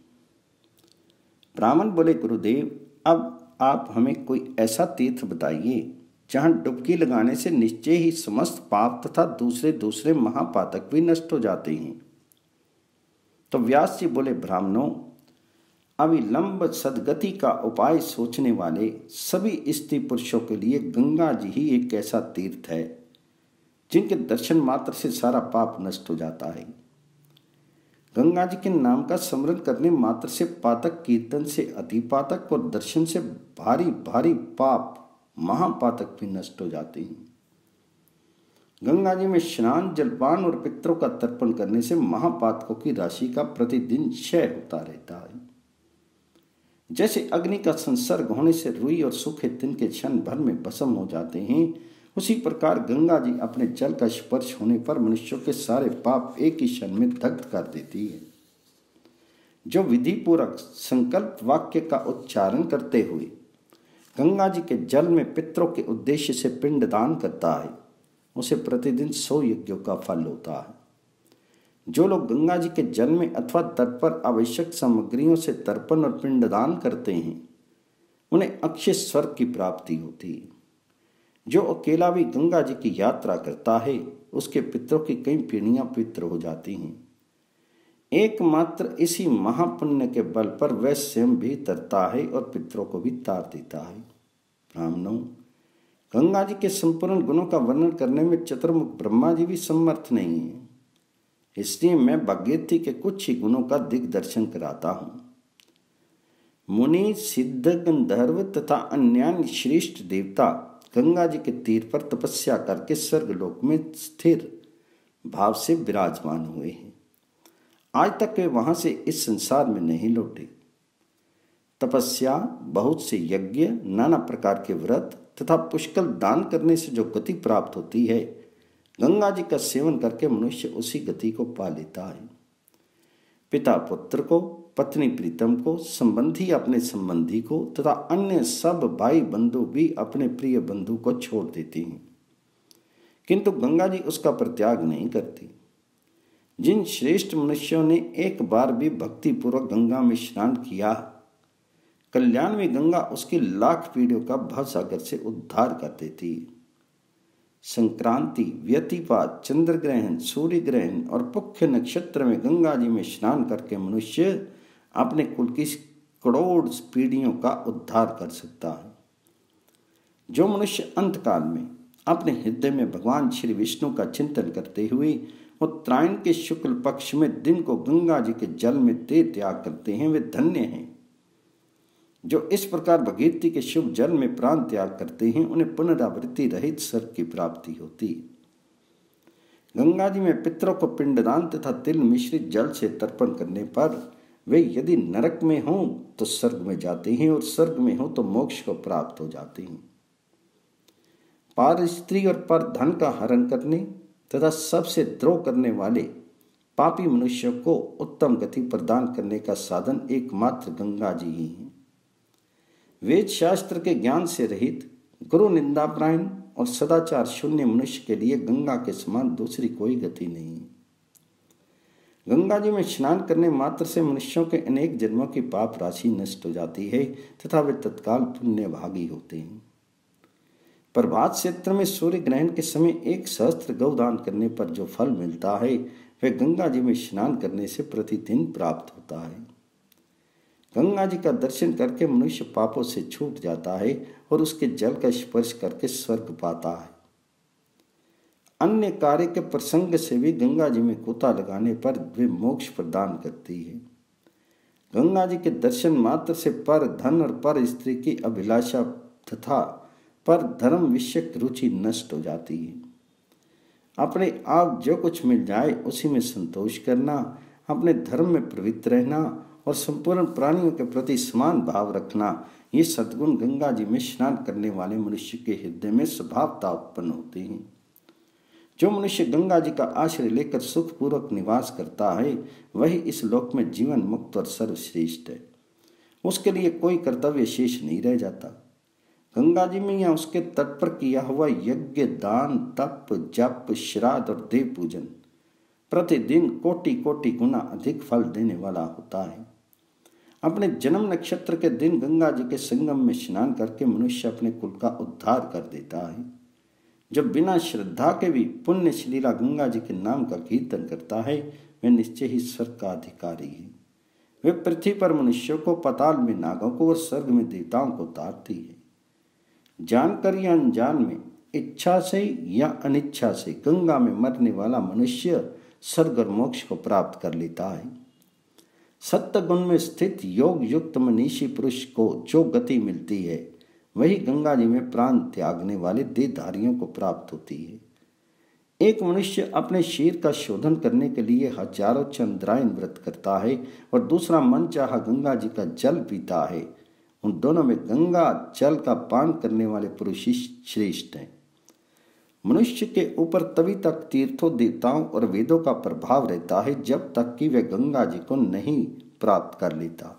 ब्राह्मण बोले, गुरुदेव अब आप हमें कोई ऐसा तीर्थ बताइए जहां डुबकी लगाने से निश्चय ही समस्त पाप तथा दूसरे दूसरे महापातक भी नष्ट हो जाते हैं। तो व्यास जी बोले, ब्राह्मणों अविलंब सदगति का उपाय सोचने वाले सभी स्त्री पुरुषों के लिए गंगा जी ही एक ऐसा तीर्थ है जिनके दर्शन मात्र से सारा पाप नष्ट हो जाता है। गंगा जी के नाम का स्मरण करने मात्र से पातक, कीर्तन से अति पातक और दर्शन से भारी भारी पाप महापातक भी नष्ट हो जाते हैं। गंगा जी में स्नान, जलपान और पितरों का तर्पण करने से महापातकों की राशि का प्रतिदिन क्षय होता रहता है। जैसे अग्नि का संसर्ग होने से रुई और सूखे तिन के क्षण भर में भस्म हो जाते हैं, उसी प्रकार गंगा जी अपने जल का स्पर्श होने पर मनुष्यों के सारे पाप एक ही क्षण में दग्ध कर देती है। जो विधि पूर्वक संकल्प वाक्य का उच्चारण करते हुए गंगा जी के जल में पितरों के उद्देश्य से पिंड दान करता है उसे प्रतिदिन सौ यज्ञों का फल होता है। जो लोग गंगा जी के जल में अथवा तट पर आवश्यक सामग्रियों से तर्पण और पिंडदान करते हैं उन्हें अक्षय स्वर्ग की प्राप्ति होती है। जो अकेला भी गंगा जी की यात्रा करता है उसके पितरों की कई पीढ़ियां पवित्र हो जाती हैं। एकमात्र इसी महापुण्य के बल पर वह स्वयं भी तरता है और पितरों को भी तार देता है। ब्राह्मणों, गंगा जी के संपूर्ण गुणों का वर्णन करने में चतुर्मुख ब्रह्मा जी भी समर्थ नहीं है, इसलिए मैं भागीरथी के कुछ ही गुणों का दिग्दर्शन कराता हूँ। मुनि, सिद्ध, गंधर्व तथा अन्य श्रेष्ठ देवता गंगा जी के तीर पर तपस्या करके स्वर्गलोक में स्थिर भाव से विराजमान हुए हैं। आज तक वे वहां से इस संसार में नहीं लौटे। तपस्या, बहुत से यज्ञ, नाना प्रकार के व्रत तथा पुष्कल दान करने से जो गति प्राप्त होती है, गंगा जी का सेवन करके मनुष्य उसी गति को पा लेता है। पिता पुत्र को, पत्नी प्रीतम को, संबंधी अपने संबंधी को तथा अन्य सब भाई बंधु भी अपने प्रिय बंधु को छोड़ देते हैं, किंतु गंगा जी उसका परित्याग नहीं करती। जिन श्रेष्ठ मनुष्यों ने एक बार भी भक्ति पूर्वक गंगा में स्नान किया, कल्याण में गंगा उसकी लाख पीढ़ियों का भवसागर से उद्धार कर देती है। संक्रांति, व्यतिपात, चंद्र ग्रहण, सूर्य ग्रहण और पुख्य नक्षत्र में गंगा जी में स्नान करके मनुष्य अपने कुल की करोड़ पीढ़ियों का उद्धार कर सकता है। जो मनुष्य अंतकाल में अपने हृदय में भगवान श्री विष्णु का चिंतन करते हुए उत्तरायण के शुक्ल पक्ष में दिन को गंगा जी के जल में दे त्याग करते हैं, वे धन्य हैं। जो इस प्रकार भगीरथी के शुभ जल में प्राण त्याग करते हैं उन्हें पुनरावृत्ति रहित स्वर्ग की प्राप्ति होती है। गंगा जी में पितरों को पिंडदान तथा तिल मिश्रित जल से तर्पण करने पर वे यदि नरक में हों तो स्वर्ग में जाते हैं और स्वर्ग में हो तो मोक्ष को प्राप्त हो जाते हैं। पर स्त्री और पर धन का हरण करने तथा सबसे द्रोह करने वाले पापी मनुष्यों को उत्तम गति प्रदान करने का साधन एकमात्र गंगा जी ही है। वेद शास्त्र के ज्ञान से रहित, गुरु निंदापरायण और सदाचार शून्य मनुष्य के लिए गंगा के समान दूसरी कोई गति नहीं। गंगा जी में स्नान करने मात्र से मनुष्यों के अनेक जन्मों की पाप राशि नष्ट हो जाती है तथा वे तत्काल पुण्य भागी होते हैं। प्रभात क्षेत्र में सूर्य ग्रहण के समय एक सहस्त्र गौदान करने पर जो फल मिलता है वह गंगा जी में स्नान करने से प्रतिदिन प्राप्त होता है। गंगा जी का दर्शन करके मनुष्य पापों से छूट जाता है और उसके जल का स्पर्श करके स्वर्ग पाता है। अन्य कार्य के प्रसंग से भी गंगा जी में गोता लगाने पर वे मोक्ष प्रदान करती है। गंगा जी के दर्शन मात्र से पर धन और पर स्त्री की अभिलाषा तथा पर धर्म विषयक रुचि नष्ट हो जाती है। अपने आप जो कुछ मिल जाए उसी में संतोष करना, अपने धर्म में प्रवृत्त रहना और संपूर्ण प्राणियों के प्रति समान भाव रखना, ये सद्गुण गंगा जी में स्नान करने वाले मनुष्य के हृदय में स्वभावतः उत्पन्न होते हैं। जो मनुष्य गंगा जी का आश्रय लेकर सुखपूर्वक निवास करता है वही इस लोक में जीवन मुक्त और सर्वश्रेष्ठ है। उसके लिए कोई कर्तव्य शेष नहीं रह जाता। गंगा जी में या उसके तट पर किया हुआ यज्ञ, दान, तप, जप, श्राद्ध और देव पूजन प्रतिदिन कोटि कोटि गुना अधिक फल देने वाला होता है। अपने जन्म नक्षत्र के दिन गंगा जी के संगम में स्नान करके मनुष्य अपने कुल का उद्धार कर देता है। जो बिना श्रद्धा के भी पुण्य श्लीला गंगा जी के नाम का कीर्तन करता है वह निश्चय ही स्वर्ग का अधिकारी है। वे पृथ्वी पर मनुष्यों को, पाताल में नागों को और स्वर्ग में देवताओं को तारती है। जानकर या अनजान में, इच्छा से या अनिच्छा से गंगा में मरने वाला मनुष्य स्वर्ग और मोक्ष को प्राप्त कर लेता है। सत्य गुण में स्थित योग युक्त मनीषी पुरुष को जो गति मिलती है वही गंगा जी में प्राण त्यागने वाले देहधारियों को प्राप्त होती है। एक मनुष्य अपने शरीर का शोधन करने के लिए हजारों चंद्रायन व्रत करता है और दूसरा मनचाहा गंगा जी का जल पीता है। उन दोनों में गंगा जल का पान करने वाले पुरुष श्रेष्ठ हैं। मनुष्य के ऊपर तभी तक तीर्थों, देवताओं और वेदों का प्रभाव रहता है जब तक कि वह गंगा जी को नहीं प्राप्त कर लेता।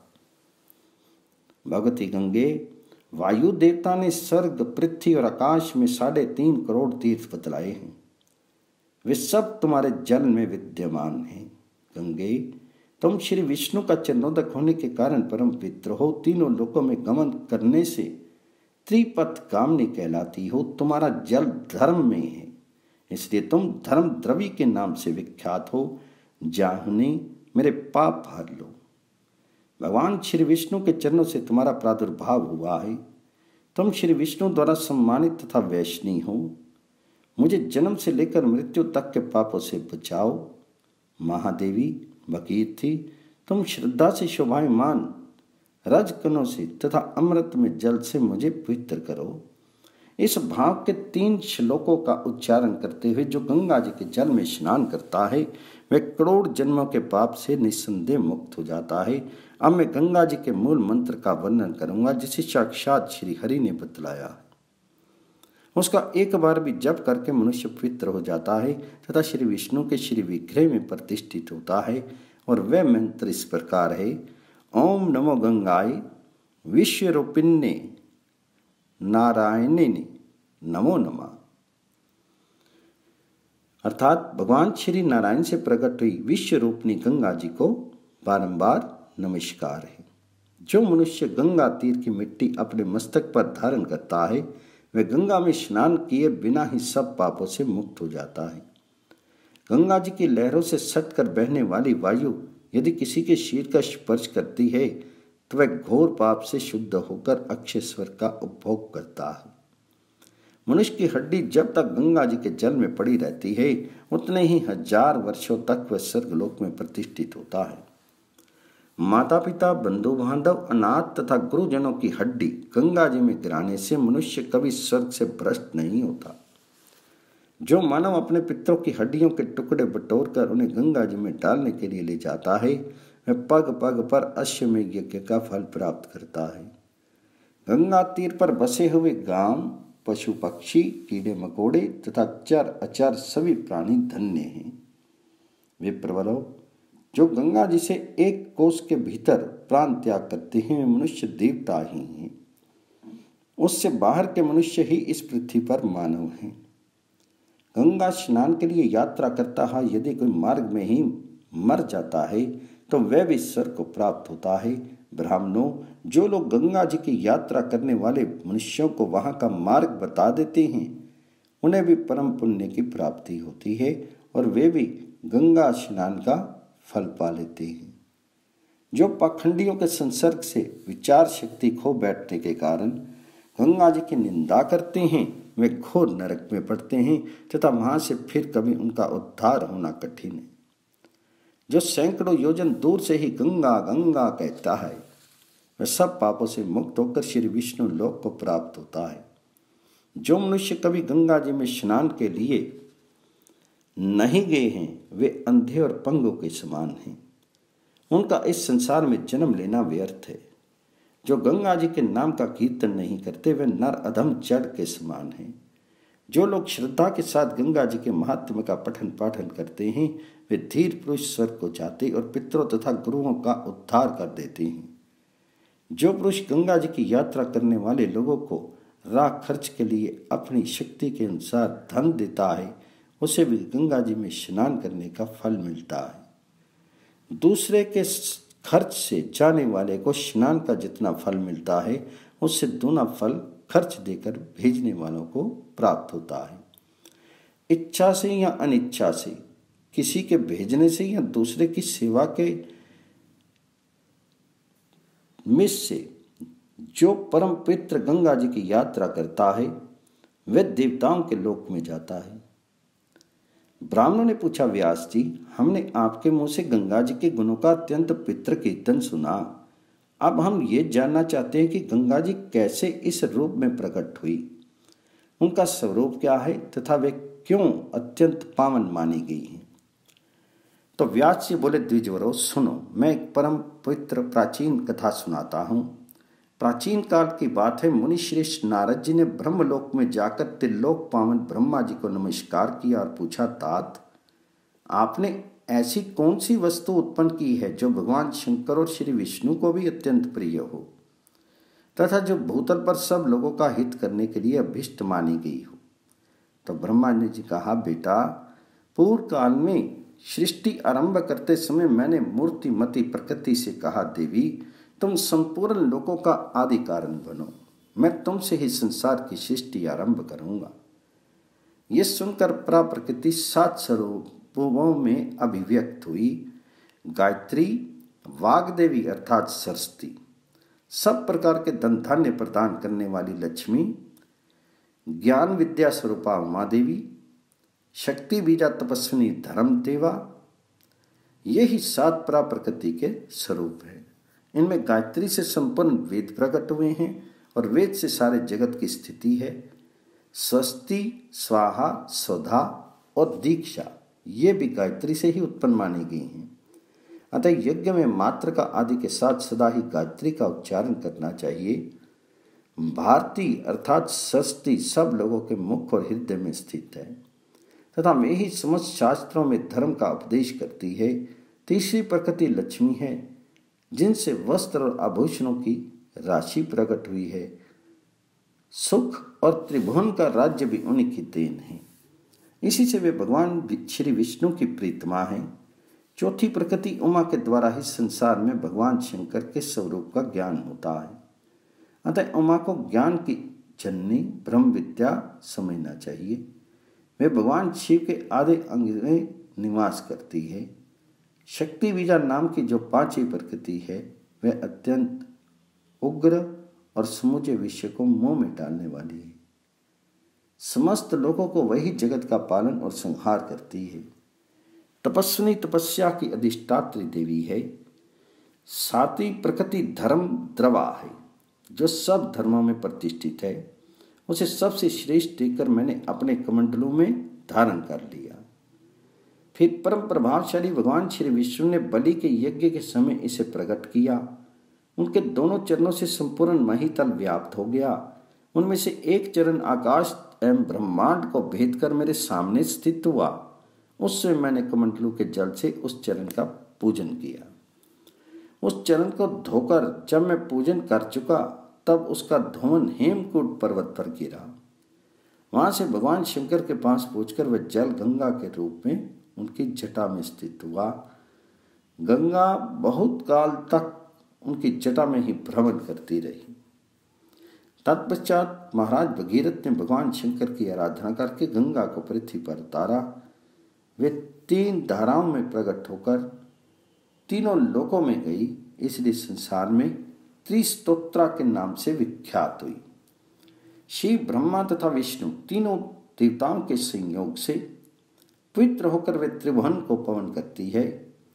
भगवती गंगे, वायु देवता ने स्वर्ग, पृथ्वी और आकाश में साढ़े तीन करोड़ तीर्थ बतलाए हैं। वे सब तुम्हारे जल में विद्यमान हैं। गंगे, तुम श्री विष्णु का चरणोदक होने के कारण परम पवित्र हो। तीनों लोकों में गमन करने से त्रिपथ गामिनी कहलाती हो। तुम्हारा जल धर्म में है, इसलिए तुम धर्म द्रवी के नाम से विख्यात हो। जाहुनी, मेरे पाप हर लो। भगवान श्री विष्णु के चरणों से तुम्हारा प्रादुर्भाव हुआ है। तुम श्री विष्णु द्वारा सम्मानित तथा वैष्णवी हो। मुझे जन्म से लेकर मृत्यु तक के पापों से बचाओ। महादेवी, भगीरथी, तुम श्रद्धा से शोभायमान रजकणों से तथा अमृत में जल से मुझे पवित्र करो। इस भाव के तीन श्लोकों का उच्चारण करते हुए जो गंगा जी के जल में स्नान करता है वह करोड़ जन्मों के पाप से निस्संदेह मुक्त हो जाता है। अब मैं गंगा जी के मूल मंत्र का वर्णन करूंगा जिसे साक्षात श्री हरि ने बतलाया। उसका एक बार भी जप करके मनुष्य पवित्र हो जाता है तथा श्री विष्णु के श्री विग्रह में प्रतिष्ठित होता है। और वह मंत्र इस प्रकार है: ओम नमो गंगाय विश्वरूपिण्ये नारायणिने नमो नमः। अर्थात भगवान श्री नारायण से प्रकट हुई विश्व रूपनी गंगा जी को बारंबार नमस्कार है। जो मनुष्य गंगा तीर की मिट्टी अपने मस्तक पर धारण करता है वह गंगा में स्नान किए बिना ही सब पापों से मुक्त हो जाता है। गंगा जी की लहरों से सटकर बहने वाली वायु यदि किसी के शरीर का स्पर्श करती है तो वह घोर पाप से शुद्ध होकर अक्षय स्वर्ग का उपभोग करता है। मनुष्य की हड्डी जब तक गंगा जी के जल में पड़ी रहती है उतने ही हजार वर्षों तक वह स्वर्गलोक में प्रतिष्ठित होता है। माता पिता, बंधु बांधव, अनाथ तथा गुरुजनों की हड्डी गंगा जी में गिराने से मनुष्य कभी स्वर्ग से भ्रष्ट नहीं होता। जो मानव अपने पितरों की हड्डियों के टुकड़े बटोर कर उन्हें गंगा जी में डालने के लिए ले जाता है वह पग पग पर अश्वमेध यज्ञ का फल प्राप्त करता है। गंगा तीर पर बसे हुए गांव, पशु पक्षी, कीड़े मकोड़े तथा चर अचर सभी प्राणी धन्य हैं। विप्रवरों, जो गंगा जी से एक कोस के भीतर प्राण त्याग करते हैं वे मनुष्य देवता ही हैं। उससे बाहर के मनुष्य ही इस पृथ्वी पर मानव हैं। गंगा स्नान के लिए यात्रा करता है यदि कोई मार्ग में ही मर जाता है तो वह भी स्वर्ग को प्राप्त होता है। ब्राह्मणों, जो लोग गंगा जी की यात्रा करने वाले मनुष्यों को वहां का मार्ग बता देते हैं उन्हें भी परम पुण्य की प्राप्ति होती है और वे भी गंगा स्नान का फल पा लेते हैं। जो पाखंडियों के संसर्ग से विचार शक्ति खो बैठने के कारण गंगा जी की निंदा करते हैं वे घोर नरक में पड़ते हैं तथा वहां से फिर कभी उनका उद्धार होना कठिन है। जो सैकड़ों योजन दूर से ही गंगा गंगा कहता है वह सब पापों से मुक्त होकर श्री विष्णु लोक को प्राप्त होता है। जो मनुष्य कभी गंगा जी में स्नान के लिए नहीं गए हैं वे अंधे और पंगु के समान हैं। उनका इस संसार में जन्म लेना व्यर्थ है। जो गंगा जी के नाम का कीर्तन नहीं करते वे नर अधम जड़ के समान हैं। जो लोग श्रद्धा के साथ गंगा जी के महात्म्य का पठन पाठन करते हैं वे धीर पुरुष स्वर्ग को जाते और पितरों तथा गुरुओं का उद्धार कर देते हैं। जो पुरुष गंगा जी की यात्रा करने वाले लोगों को राह खर्च के लिए अपनी शक्ति के अनुसार धन देता है उसे भी गंगा जी में स्नान करने का फल मिलता है। दूसरे के खर्च से जाने वाले को स्नान का जितना फल मिलता है उससे दूना फल खर्च देकर भेजने वालों को प्राप्त होता है। इच्छा से या अनिच्छा से, किसी के भेजने से या दूसरे की सेवा के मिस से जो परम पवित्र गंगा जी की यात्रा करता है वह देवताओं के लोक में जाता है। ब्राह्मणों ने पूछा, व्यास जी, हमने आपके मुंह से गंगा जी के गुणों का अत्यंत पवित्र कीर्तन सुना। अब हम ये जानना चाहते हैं कि गंगा जी कैसे इस रूप में प्रकट हुई, उनका स्वरूप क्या है तथा वे क्यों अत्यंत पावन मानी गई हैं। तो व्यास जी बोले, द्विजवरों सुनो, मैं एक परम पवित्र प्राचीन कथा सुनाता हूँ। प्राचीन काल की बात है। मुनि श्रेष्ठ नारद जी ने ब्रह्मलोक में जाकर त्रिलोक पावन ब्रह्मा जी को नमस्कार किया और पूछा, तात, आपने ऐसी कौन सी वस्तु उत्पन्न की है जो भगवान शंकर और श्री विष्णु को भी अत्यंत प्रिय हो तथा जो भूतल पर सब लोगों का हित करने के लिए अभिष्ट मानी गई हो। तो ब्रह्मा ने जी कहा, बेटा, पूर्व काल में सृष्टि आरंभ करते समय मैंने मूर्तिमती प्रकृति से कहा, देवी, तुम संपूर्ण लोकों का आदि कारण बनो, मैं तुमसे ही संसार की सृष्टि आरंभ करूंगा। ये सुनकर प्रकृति सात स्वरूपों में अभिव्यक्त हुई। गायत्री, वाग्देवी अर्थात सरस्वती, सब प्रकार के धन धान्य प्रदान करने वाली लक्ष्मी, ज्ञान विद्या स्वरूपा उमा देवी, शक्ति बीजा तपस्विनी धर्म देवा, यही सात प्रकृति के स्वरूप है। इनमें गायत्री से संपन्न वेद प्रकट हुए हैं और वेद से सारे जगत की स्थिति है। स्वस्ति, स्वाहा, स्वधा और दीक्षा ये भी गायत्री से ही उत्पन्न मानी गई हैं। अतः यज्ञ में मात्र का आदि के साथ सदा ही गायत्री का उच्चारण करना चाहिए। भारती अर्थात स्वस्ति सब लोगों के मुख और हृदय में स्थित है तथा वे ही समस्त शास्त्रों में धर्म का उपदेश करती है। तीसरी प्रकृति लक्ष्मी है जिनसे वस्त्र और आभूषणों की राशि प्रकट हुई है। सुख और त्रिभुवन का राज्य भी उन्हीं की देन है, इसी से वे भगवान श्री विष्णु की प्रीतमा हैं। चौथी प्रकृति उमा के द्वारा ही संसार में भगवान शंकर के स्वरूप का ज्ञान होता है। अतः उमा को ज्ञान की जननी ब्रह्म विद्या समझना चाहिए। वे भगवान शिव के आधे अंग में निवास करती है। शक्ति बीजा नाम की जो पांचवी प्रकृति है वह अत्यंत उग्र और समूचे विश्व को मोह में डालने वाली है। समस्त लोगों को वही जगत का पालन और संहार करती है। तपस्विनी तपस्या की अधिष्ठात्री देवी है। सातवीं प्रकृति धर्म द्रवा है जो सब धर्मों में प्रतिष्ठित है। उसे सबसे श्रेष्ठ देखकर मैंने अपने कमंडलों में धारण कर लिया। फिर परम प्रभावशाली भगवान श्री विष्णु ने बलि के यज्ञ के समय इसे प्रकट किया। उनके दोनों चरणों से संपूर्ण महितल व्याप्त हो गया। उनमें से एक चरण आकाश एवं ब्रह्मांड को भेद कर मेरे सामने स्थित हुआ। उससे मैंने कमंडलू के जल से उस चरण का पूजन किया। उस चरण को धोकर जब मैं पूजन कर चुका तब उसका धूमन हेमकूट पर्वत पर गिरा। वहां से भगवान शंकर के पास पहुंचकर वह जल गंगा के रूप में उनकी जटा में स्थित हुआ। गंगा बहुत काल तक उनकी जटा में ही भ्रमण करती रही। तत्पश्चात महाराज भगीरथ ने भगवान शंकर की आराधना करके गंगा को पृथ्वी पर उतारा। वे तीन धाराओं में प्रकट होकर तीनों लोकों में गई, इसलिए संसार में त्रिस्तोत्रा के नाम से विख्यात हुई। शिव, ब्रह्मा तथा विष्णु तीनों देवताओं के संयोग से पवित्र होकर वे त्रिभुवन को पवन करती है।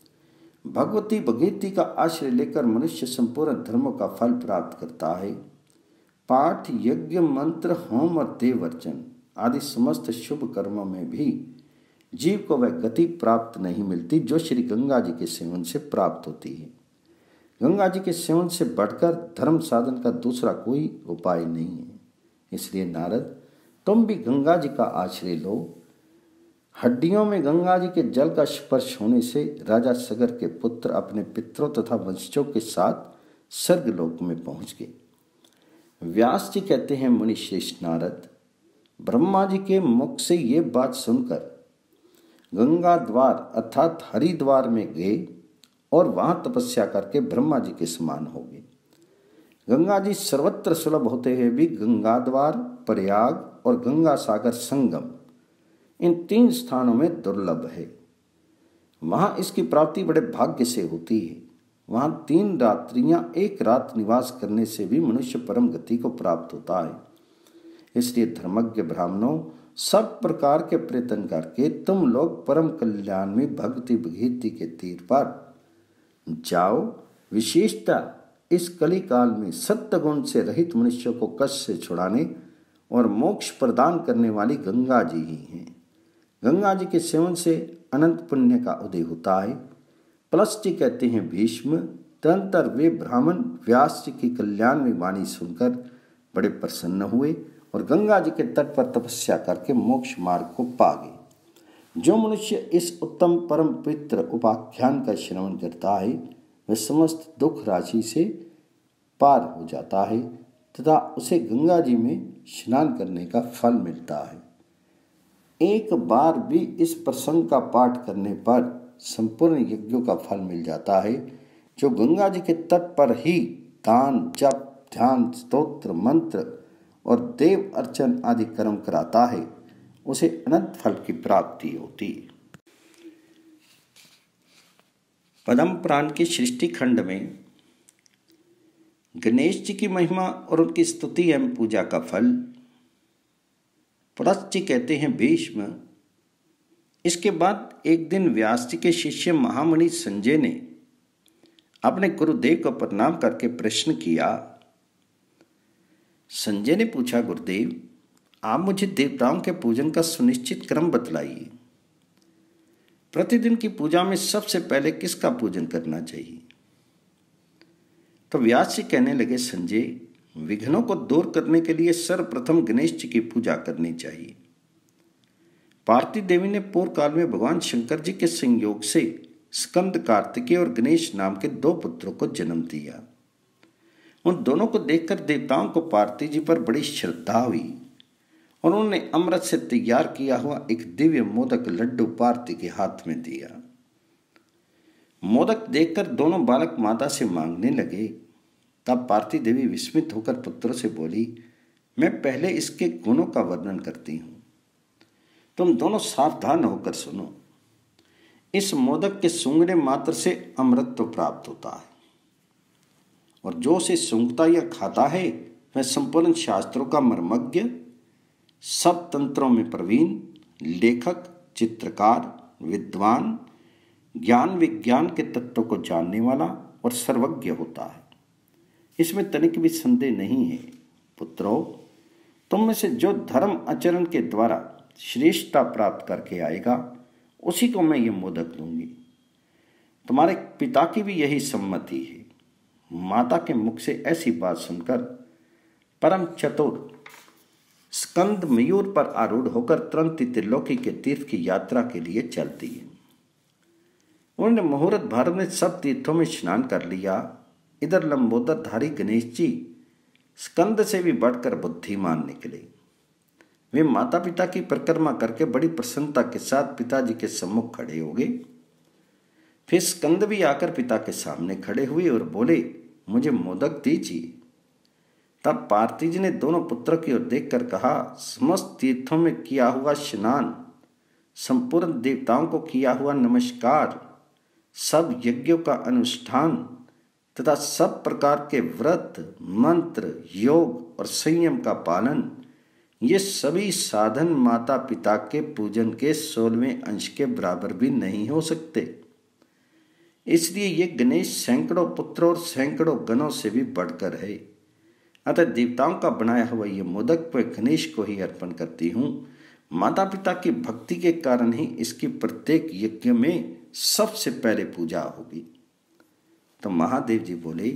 भगवती भगीरथी का आश्रय लेकर मनुष्य संपूर्ण धर्मों का फल प्राप्त करता है। पाठ, यज्ञ, मंत्र, होम और देव अर्चन आदि समस्त शुभ कर्मों में भी जीव को वह गति प्राप्त नहीं मिलती जो श्री गंगा जी के सेवन से प्राप्त होती है। गंगा जी के सेवन से बढ़कर धर्म साधन का दूसरा कोई उपाय नहीं है। इसलिए नारद, तुम भी गंगा जी का आश्रय लो। हड्डियों में गंगा जी के जल का स्पर्श होने से राजा सगर के पुत्र अपने पितरों तथा वंशजों के साथ स्वर्गलोक में पहुंच गए। व्यास जी कहते हैं, मुनि श्रेष्ठ नारद, ब्रह्मा जी के मुख से ये बात सुनकर गंगा द्वार अर्थात हरिद्वार में गए और वहां तपस्या करके ब्रह्मा जी के समान हो गए। गंगा जी सर्वत्र सुलभ होते हुए भी गंगा द्वार, प्रयाग और गंगा सागर संगम इन तीन स्थानों में दुर्लभ है। वहां इसकी प्राप्ति बड़े भाग्य से होती है। वहां तीन रात्रियां एक रात निवास करने से भी मनुष्य परम गति को प्राप्त होता है। इसलिए धर्मज्ञ ब्राह्मणों, सब प्रकार के प्रयत्न करके तुम लोग परम कल्याण में भक्ति भगीरथी के तीर पर जाओ। विशेषता इस कली काल में सत्य गुण से रहित मनुष्य को कष्ट से छुड़ाने और मोक्ष प्रदान करने वाली गंगा जी ही हैं। गंगा जी के सेवन से अनंत पुण्य का उदय होता है। प्लस जी कहते हैं, भीष्म, तदंतर वे ब्राह्मण व्यास जी की कल्याण में वाणी सुनकर बड़े प्रसन्न हुए और गंगा जी के तट पर तपस्या करके मोक्ष मार्ग को पा गए। जो मनुष्य इस उत्तम परम पवित्र उपाख्यान का श्रवण करता है वह समस्त दुख राशि से पार हो जाता है तथा उसे गंगा जी में स्नान करने का फल मिलता है। एक बार भी इस प्रसंग का पाठ करने पर संपूर्ण यज्ञों का फल मिल जाता है। जो गंगा जी के तट पर ही दान, जप, ध्यान, स्तोत्र, मंत्र और देव अर्चन आदि कर्म कराता है उसे अनंत फल की प्राप्ति होती है। पद्म पुराण के सृष्टि खंड में गणेश जी की महिमा और उनकी स्तुति एवं पूजा का फल पुरस्त जी कहते हैं, भीष्म, इसके बाद एक दिन व्यास जी के शिष्य महामुनि संजय ने अपने गुरुदेव को प्रणाम करके प्रश्न किया। संजय ने पूछा, गुरुदेव, आप मुझे देवताओं के पूजन का सुनिश्चित क्रम बतलाइए। प्रतिदिन की पूजा में सबसे पहले किसका पूजन करना चाहिए? तो व्यास जी कहने लगे, संजय, विघ्नों को दूर करने के लिए सर्वप्रथम गणेश जी की पूजा करनी चाहिए। पार्वती देवी ने पूर्व काल में भगवान शंकर जी के संयोग से स्कंद, कार्तिकेय और गणेश नाम के दो पुत्रों को जन्म दिया। उन दोनों को देखकर देवताओं को पार्वती जी पर बड़ी श्रद्धा हुई और उन्होंने अमृत से तैयार किया हुआ एक दिव्य मोदक लड्डू पार्वती के हाथ में दिया। मोदक देखकर दोनों बालक माता से मांगने लगे। तब पार्वती देवी विस्मित होकर पुत्रों से बोली, मैं पहले इसके गुणों का वर्णन करती हूं, तुम दोनों सावधान होकर सुनो। इस मोदक के सूंघने मात्र से अमृत प्राप्त होता है और जो उसे सूंघता या खाता है वह संपूर्ण शास्त्रों का मर्मज्ञ, सब तंत्रों में प्रवीण, लेखक, चित्रकार, विद्वान, ज्ञान विज्ञान के तत्वों को जानने वाला और सर्वज्ञ होता है। इसमें तनिक भी संदेह नहीं है। पुत्रों, तुम में से जो धर्म आचरण के द्वारा श्रेष्ठता प्राप्त करके आएगा उसी को मैं ये मोदक दूंगी। तुम्हारे पिता की भी यही सम्मति है। माता के मुख से ऐसी बात सुनकर परम चतुर स्कंद मयूर पर आरूढ़ होकर तुरंत त्रिलोकी के तीर्थ की यात्रा के लिए चलती है। उन्होंने मुहूर्त भारत में सब तीर्थों में स्नान कर लिया। इधर लंबोदरधारी गणेश जी स्कंद से भी बढ़कर बुद्धिमान निकले। वे माता पिता की परिक्रमा करके बड़ी प्रसन्नता के साथ पिताजी के सम्मुख खड़े हो गए। फिर स्कंद भी आकर पिता के सामने खड़े हुए और बोले, मुझे मोदक दीजिए। तब पार्थी जी ने दोनों पुत्रों की ओर देखकर कहा, समस्त तीर्थों में किया हुआ स्नान, संपूर्ण देवताओं को किया हुआ नमस्कार, सब यज्ञों का अनुष्ठान तथा सब प्रकार के व्रत, मंत्र, योग और संयम का पालन, ये सभी साधन माता पिता के पूजन के सोलहवें अंश के बराबर भी नहीं हो सकते। इसलिए ये गणेश सैकड़ों पुत्रों और सैकड़ों गणों से भी बढ़कर है। अतः देवताओं का बनाया हुआ ये मोदक मैं गणेश को ही अर्पण करती हूँ। माता पिता की भक्ति के कारण ही इसकी प्रत्येक यज्ञ में सबसे पहले पूजा होगी। तो महादेव जी बोले,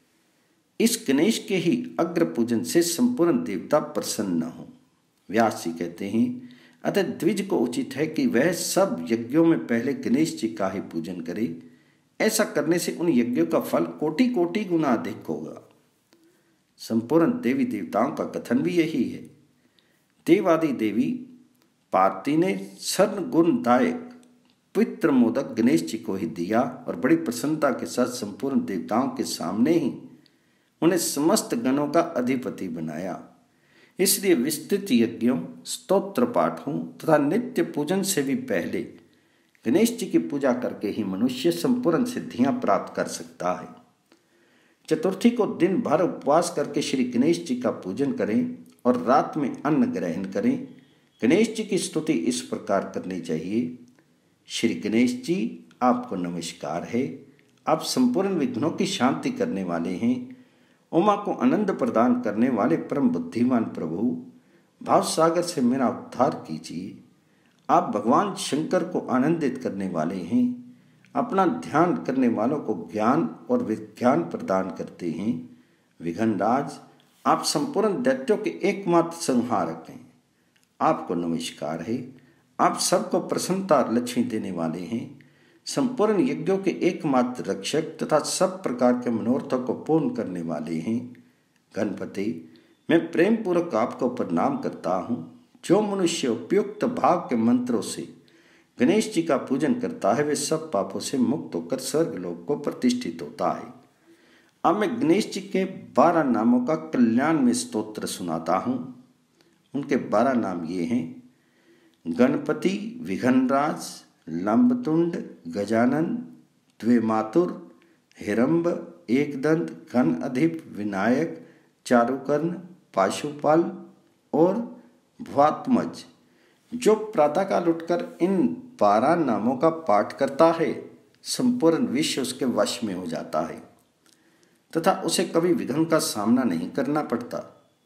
इस गणेश के ही अग्र पूजन से संपूर्ण देवता प्रसन्न हो। व्यास जी कहते हैं, अतः द्विज को उचित है कि वह सब यज्ञों में पहले गणेश जी का ही पूजन करे। ऐसा करने से उन यज्ञों का फल कोटि कोटि गुना अधिक होगा। संपूर्ण देवी देवताओं का कथन भी यही है। देवादि देवी पार्वती ने स्वर्ण गुणदायक पवित्र मोदक गणेश जी को ही दिया और बड़ी प्रसन्नता के साथ संपूर्ण देवताओं के सामने ही उन्हें समस्त गणों का अधिपति बनाया। इसलिए विस्तृत यज्ञों, स्तोत्र पाठों तथा नित्य पूजन से भी पहले गणेश जी की पूजा करके ही मनुष्य संपूर्ण सिद्धियां प्राप्त कर सकता है। चतुर्थी को दिन भर उपवास करके श्री गणेश जी का पूजन करें और रात में अन्न ग्रहण करें। गणेश जी की स्तुति इस प्रकार करनी चाहिए, श्री गणेश जी आपको नमस्कार है, आप संपूर्ण विघ्नों की शांति करने वाले हैं, उमा को आनंद प्रदान करने वाले परम बुद्धिमान प्रभु, भाव सागर से मेरा उद्धार कीजिए। आप भगवान शंकर को आनंदित करने वाले हैं, अपना ध्यान करने वालों को ज्ञान और विज्ञान प्रदान करते हैं। विघ्नराज, आप संपूर्ण दैत्यों के एकमात्र संहारक हैं, आपको नमस्कार है। आप सबको प्रसन्नता और लक्ष्मी देने वाले हैं, संपूर्ण यज्ञों के एकमात्र रक्षक तथा सब प्रकार के मनोरथों को पूर्ण करने वाले हैं। गणपति, मैं प्रेम पूर्वक आपको प्रणाम करता हूँ। जो मनुष्य उपयुक्त भाव के मंत्रों से गणेश जी का पूजन करता है, वे सब पापों से मुक्त होकर स्वर्गलोक को प्रतिष्ठित होता है। अब मैं गणेश जी के बारह नामों का कल्याण में स्तोत्र सुनाता हूँ। उनके बारह नाम ये हैं, गणपति, विघ्नराज, लंबतुंड, गजानन, द्विमातुर, हिरंब, एकदंत, घन अधिप, विनायक, चारुकर्ण, पाशुपाल और भुआत्मज। जो प्रातःकाल उठकर इन बारह नामों का पाठ करता है, संपूर्ण विश्व उसके वश में हो जाता है तथा उसे कभी विघ्न का सामना नहीं करना पड़ता।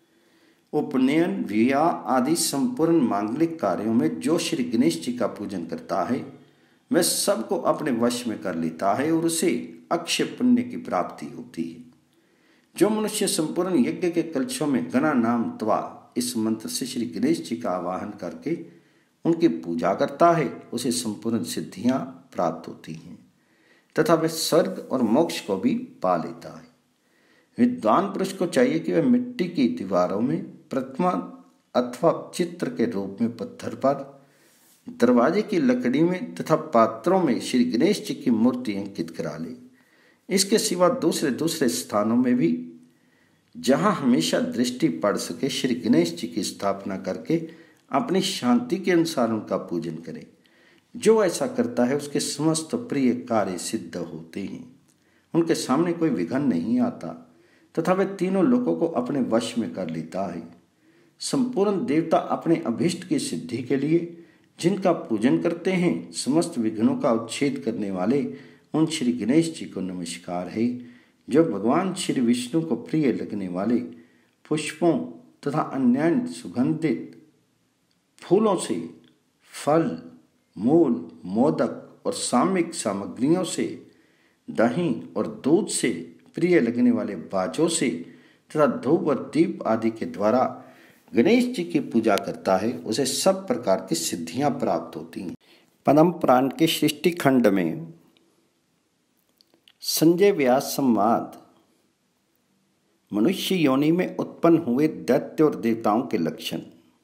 उपनयन, विवाह आदि संपूर्ण मांगलिक कार्यों में जो श्री गणेश जी का पूजन करता है, वह सबको अपने वश में कर लेता है और उसे अक्षय पुण्य की प्राप्ति होती है। जो मनुष्य संपूर्ण यज्ञ के कलशों में गणा नाम त्वा इस मंत्र से श्री गणेश जी का आवाहन करके उनकी पूजा करता है, उसे संपूर्ण सिद्धियां प्राप्त होती हैं तथा वह स्वर्ग और मोक्ष को भी पा लेता है। विद्वान पुरुष को चाहिए कि वह मिट्टी की दीवारों में प्रतिमा अथवा चित्र के रूप में पत्थर पर, दरवाजे की लकड़ी में तथा पात्रों में श्री गणेश जी की मूर्ति अंकित करा ले। इसके सिवा दूसरे दूसरे स्थानों में भी जहाँ हमेशा दृष्टि पड़ सके, श्री गणेश जी की स्थापना करके अपनी शांति के अनुसार उनका पूजन करे। जो ऐसा करता है उसके समस्त प्रिय कार्य सिद्ध होते हैं, उनके सामने कोई विघ्न नहीं आता तथा वे तीनों लोगों को अपने वश में कर लेता है। संपूर्ण देवता अपने अभीष्ट की सिद्धि के लिए जिनका पूजन करते हैं, समस्त विघ्नों का उच्छेद करने वाले उन श्री गणेश जी को नमस्कार है। जो भगवान श्री विष्णु को प्रिय लगने वाले पुष्पों तथा अन्य सुगंधित फूलों से, फल, मूल, मोदक और सामिक सामग्रियों से, दही और दूध से, प्रिय लगने वाले बाजों से तथा धूप और दीप आदि के द्वारा गणेश जी की पूजा करता है, उसे सब प्रकार की सिद्धियां प्राप्त होती हैं। पद्म पुराण के सृष्टि खंड में संजय व्यास संवाद मनुष्य योनि में उत्पन्न हुए दैत्य और देवताओं के लक्षण।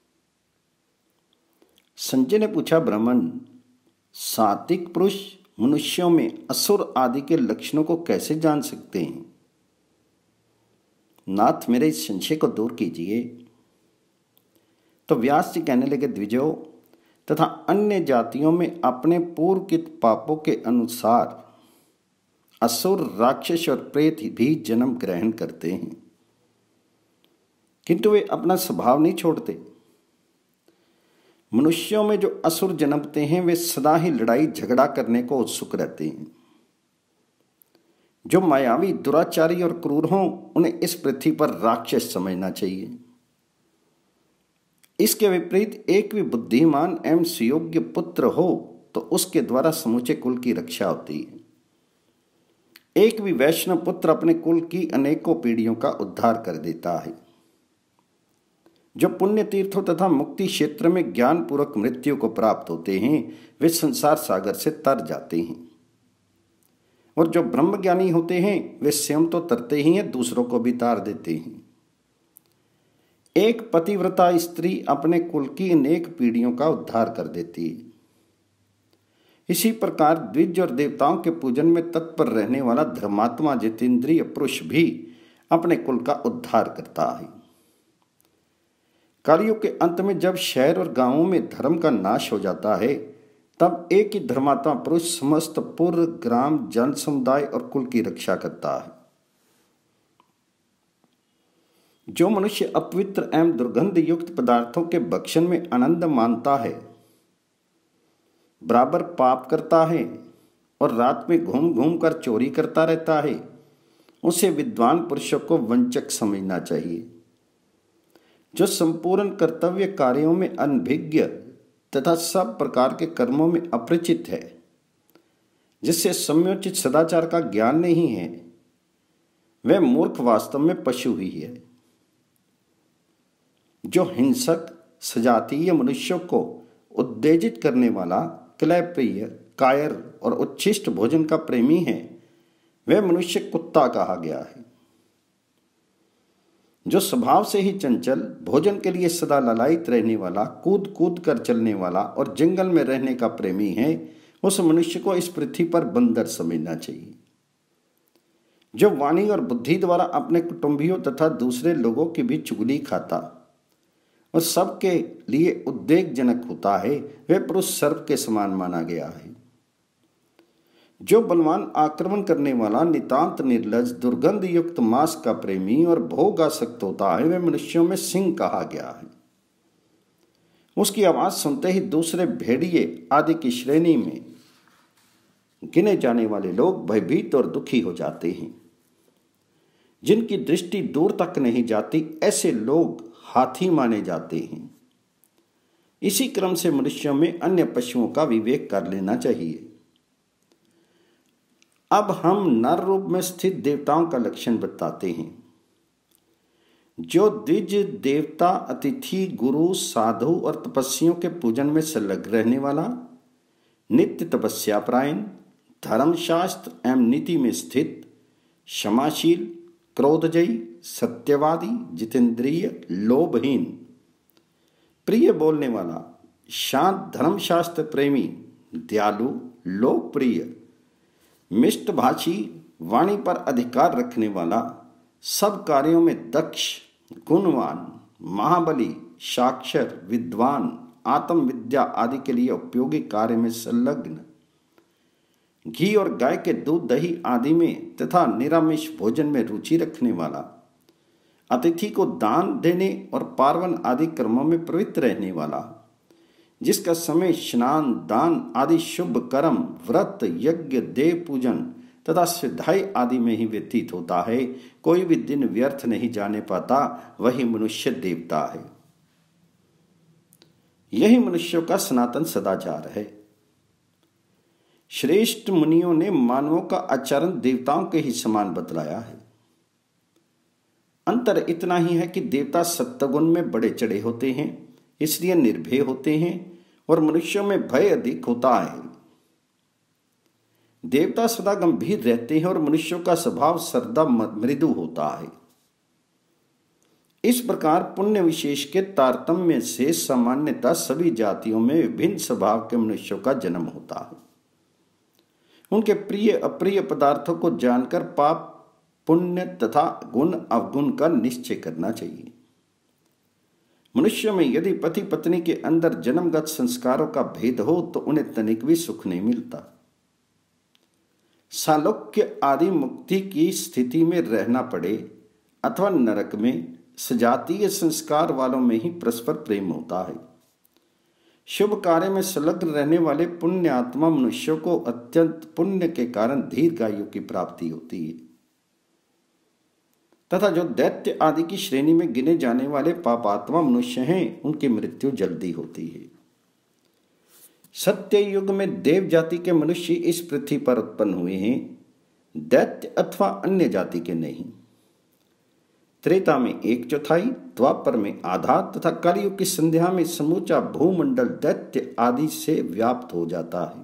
संजय ने पूछा, ब्राह्मण, सात्विक पुरुष मनुष्यों में असुर आदि के लक्षणों को कैसे जान सकते हैं? नाथ, मेरे इस संशय को दूर कीजिए। तो व्यास जी कहने लगे, द्विजो तथा अन्य जातियों में अपने पूर्वकृत पापों के अनुसार असुर, राक्षस और प्रेत भी जन्म ग्रहण करते हैं, किंतु वे अपना स्वभाव नहीं छोड़ते। मनुष्यों में जो असुर जन्मते हैं वे सदा ही लड़ाई झगड़ा करने को उत्सुक रहते हैं। जो मायावी, दुराचारी और क्रूर हों उन्हें इस पृथ्वी पर राक्षस समझना चाहिए। इसके विपरीत एक भी बुद्धिमान एवं सुयोग्य पुत्र हो तो उसके द्वारा समूचे कुल की रक्षा होती है। एक भी वैष्णव पुत्र अपने कुल की अनेकों पीढ़ियों का उद्धार कर देता है। जो पुण्य तीर्थों तथा मुक्ति क्षेत्र में ज्ञान पूर्वक मृत्यु को प्राप्त होते हैं वे संसार सागर से तर जाते हैं, और जो ब्रह्मज्ञानी होते हैं वे स्वयं तो तरते ही हैं, दूसरों को भी तार देते हैं। एक पतिव्रता स्त्री अपने कुल की अनेक पीढ़ियों का उद्धार कर देती है। इसी प्रकार द्विज और देवताओं के पूजन में तत्पर रहने वाला धर्मात्मा जितेंद्रिय पुरुष भी अपने कुल का उद्धार करता है। कलयुग के अंत में जब शहर और गांवों में धर्म का नाश हो जाता है तब एक ही धर्मात्मा पुरुष समस्त पुर, ग्राम, जन समुदाय और कुल की रक्षा करता है। जो मनुष्य अपवित्र एवं दुर्गंध युक्त पदार्थों के भक्षण में आनंद मानता है, बराबर पाप करता है और रात में घूम घूम कर चोरी करता रहता है, उसे विद्वान पुरुषों को वंचक समझना चाहिए। जो संपूर्ण कर्तव्य कार्यों में अनभिज्ञ तथा सब प्रकार के कर्मों में अपरिचित है, जिससे सम्योचित सदाचार का ज्ञान नहीं है, वह मूर्ख वास्तव में पशु ही है। जो हिंसक, सजातीय मनुष्यों को उत्तेजित करने वाला, क्लैप्रिय, कायर और उच्छिष्ट भोजन का प्रेमी है, वह मनुष्य कुत्ता कहा गया है। जो स्वभाव से ही चंचल, भोजन के लिए सदा ललायित रहने वाला, कूद कूद कर चलने वाला और जंगल में रहने का प्रेमी है, उस मनुष्य को इस पृथ्वी पर बंदर समझना चाहिए। जो वाणी और बुद्धि द्वारा अपने कुटुंबियों तथा दूसरे लोगों की भी चुगली खाता और सबके लिए उद्वेगजनक होता है, वह पुरुष सर्प के समान माना गया है। जो बलवान, आक्रमण करने वाला, नितांत निर्लज, दुर्गंध युक्त मांस का प्रेमी और भोगासक्त होता है, वह मनुष्यों में सिंह कहा गया है। उसकी आवाज सुनते ही दूसरे भेड़िए आदि की श्रेणी में गिने जाने वाले लोग भयभीत और दुखी हो जाते हैं। जिनकी दृष्टि दूर तक नहीं जाती, ऐसे लोग हाथी माने जाते हैं। इसी क्रम से मनुष्यों में अन्य पशुओं का विवेक कर लेना चाहिए। अब हम नर रूप में स्थित देवताओं का लक्षण बताते हैं। जो द्विज, देवता, अतिथि, गुरु, साधु और तपस्वियों के पूजन में संलग्न रहने वाला, नित्य तपस्या परायण, धर्मशास्त्र एवं नीति में स्थित, क्षमाशील, क्रोधजयी, सत्यवादी, जितेंद्रिय, लोभहीन, प्रिय बोलने वाला, शांत, धर्मशास्त्र प्रेमी, दयालु, लोकप्रिय, मिष्टभाषी, वाणी पर अधिकार रखने वाला, सब कार्यों में दक्ष, गुणवान, महाबली, साक्षर, विद्वान, आत्मविद्या आदि के लिए उपयोगी कार्य में संलग्न, घी और गाय के दूध, दही आदि में तथा निरामिष भोजन में रुचि रखने वाला, अतिथि को दान देने और पार्वन आदि कर्मों में प्रवृत्त रहने वाला, जिसका समय स्नान, दान आदि शुभ कर्म, व्रत, यज्ञ, देव पूजन तथा सिद्धाई आदि में ही व्यतीत होता है, कोई भी दिन व्यर्थ नहीं जाने पाता, वही मनुष्य देवता है। यही मनुष्यों का सनातन सदाचार है। श्रेष्ठ मुनियों ने मानवों का आचरण देवताओं के ही समान बतलाया है। अंतर इतना ही है कि देवता सत्वगुण में बड़े चढ़े होते हैं, इसलिए निर्भय होते हैं, और मनुष्यों में भय अधिक होता है। देवता सदा गंभीर रहते हैं और मनुष्यों का स्वभाव सर्दा मृदु होता है। इस प्रकार पुण्य विशेष के तारतम्य से सामान्यतः सभी जातियों में विभिन्न स्वभाव के मनुष्यों का जन्म होता है। उनके प्रिय अप्रिय पदार्थों को जानकर पाप पुण्य तथा गुण अवगुण का निश्चय करना चाहिए। मनुष्य में यदि पति पत्नी के अंदर जन्मगत संस्कारों का भेद हो तो उन्हें तनिक भी सुख नहीं मिलता। सालोक्य आदि मुक्ति की स्थिति में रहना पड़े अथवा नरक में, सजातीय संस्कार वालों में ही परस्पर प्रेम होता है। शुभ कार्य में संलग्न रहने वाले पुण्य आत्मा मनुष्यों को अत्यंत पुण्य के कारण दीर्घायु की प्राप्ति होती है तथा जो दैत्य आदि की श्रेणी में गिने जाने वाले पापात्मा मनुष्य हैं, उनकी मृत्यु जल्दी होती है। सत्य युग में देव जाति के मनुष्य इस पृथ्वी पर उत्पन्न हुए हैं, दैत्य अथवा अन्य जाति के नहीं। त्रेता में एक चौथाई, द्वापर में आधा तथा कलयुग की संध्या में समूचा भूमंडल दैत्य आदि से व्याप्त हो जाता है।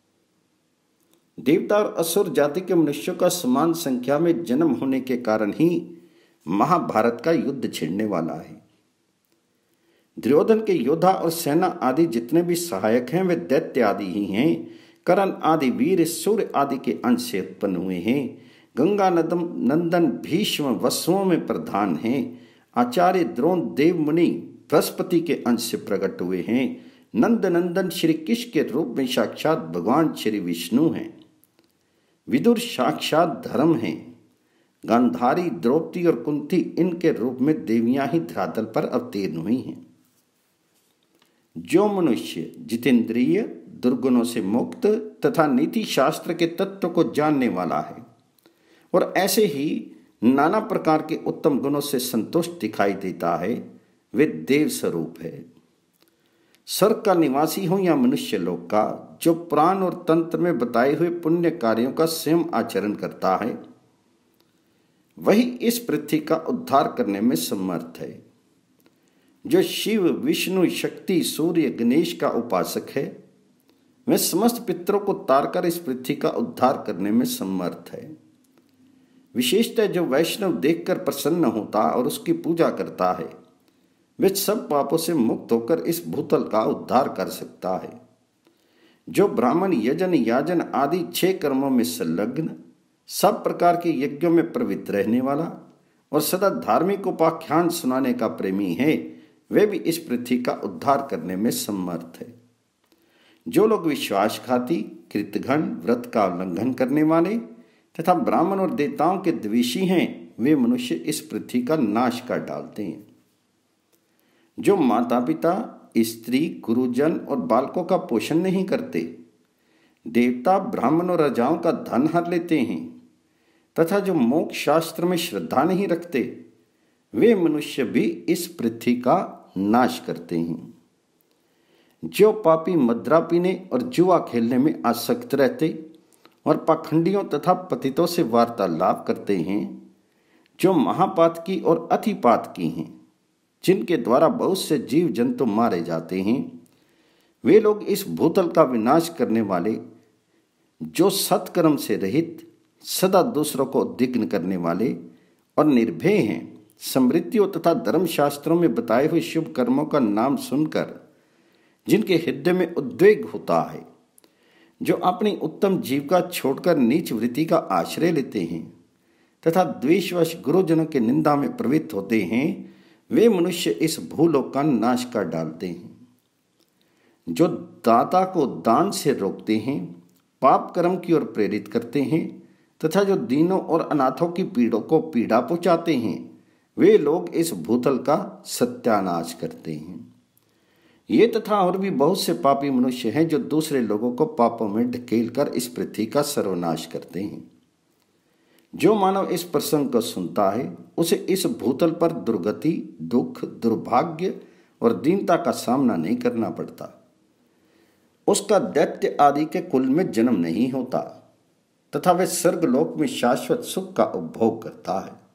देवता और असुर जाति के मनुष्यों का समान संख्या में जन्म होने के कारण ही महाभारत का युद्ध छिड़ने वाला है। दुर्योधन के योद्धा और सेना आदि जितने भी सहायक हैं वे दैत्य आदि ही हैं। कर्ण आदि वीर सूर्य आदि के अंश से उत्पन्न हुए हैं। गंगा नदम नंदन भीष्म वसुओं में प्रधान हैं। आचार्य द्रोण देव मुनि बृहस्पति के अंश से प्रकट हुए हैं। नंद नंदन श्री कृष्ण के रूप में साक्षात भगवान श्री विष्णु हैं। विदुर साक्षात धर्म हैं। गांधारी द्रौपदी और कुंती इनके रूप में देवियां ही धरातल पर अवतीर्ण हुई हैं। जो मनुष्य जितेंद्रिय दुर्गुणों से मुक्त तथा नीति शास्त्र के तत्व को जानने वाला है और ऐसे ही नाना प्रकार के उत्तम गुणों से संतुष्ट दिखाई देता है, वे देव स्वरूप है। स्वर्ग का निवासी हो या मनुष्य लोक का, जो पुराण और तंत्र में बताए हुए पुण्य कार्यों का स्वयं आचरण करता है, वही इस पृथ्वी का उद्धार करने में समर्थ है। जो शिव विष्णु शक्ति सूर्य गणेश का उपासक है, वह समस्त पितरों को तारकर इस पृथ्वी का उद्धार करने में समर्थ है। विशेषतः जो वैष्णव देखकर प्रसन्न होता और उसकी पूजा करता है, वह सब पापों से मुक्त होकर इस भूतल का उद्धार कर सकता है। जो ब्राह्मण यजन याजन आदि छह कर्मों में संलग्न, सब प्रकार के यज्ञों में प्रवृत्त रहने वाला और सदा धार्मिक उपाख्यान सुनाने का प्रेमी है, वे भी इस पृथ्वी का उद्धार करने में समर्थ है। जो लोग विश्वासघाती कृतघ्न व्रत का उल्लंघन करने वाले तथा ब्राह्मण और देवताओं के द्वेषी हैं, वे मनुष्य इस पृथ्वी का नाश कर डालते हैं। जो माता पिता स्त्री गुरुजन और बालकों का पोषण नहीं करते, देवता ब्राह्मण और राजाओं का धन हर लेते हैं तथा जो मोक्ष शास्त्र में श्रद्धा नहीं रखते, वे मनुष्य भी इस पृथ्वी का नाश करते हैं। जो पापी मदिरा पीने और जुआ खेलने में आसक्त रहते और पाखंडियों तथा पतितों से वार्तालाप करते हैं, जो महापात की और अतिपात की हैं, जिनके द्वारा बहुत से जीव जंतु मारे जाते हैं, वे लोग इस भूतल का विनाश करने वाले, जो सत्कर्म से रहित सदा दूसरों को उद्विग्न करने वाले और निर्भय हैं, स्मृतियों तथा धर्मशास्त्रों में बताए हुए शुभ कर्मों का नाम सुनकर जिनके हृदय में उद्वेग होता है, जो अपनी उत्तम जीविका छोड़कर नीच वृत्ति का आश्रय लेते हैं तथा द्वेषवश गुरुजनों के निंदा में प्रवृत्त होते हैं, वे मनुष्य इस भूलोक का नाश कर डालते हैं। जो दाता को दान से रोकते हैं, पाप कर्म की ओर प्रेरित करते हैं तथा जो दीनों और अनाथों की पीड़ों को पीड़ा पहुंचाते हैं, वे लोग इस भूतल का सत्यानाश करते हैं। ये तथा और भी बहुत से पापी मनुष्य हैं जो दूसरे लोगों को पापों में ढकेल कर इस पृथ्वी का सर्वनाश करते हैं। जो मानव इस प्रसंग को सुनता है, उसे इस भूतल पर दुर्गति दुख दुर्भाग्य और दीनता का सामना नहीं करना पड़ता। उसका दैत्य आदि के कुल में जन्म नहीं होता तथा वह स्वर्गलोक में शाश्वत सुख का उपभोग करता है।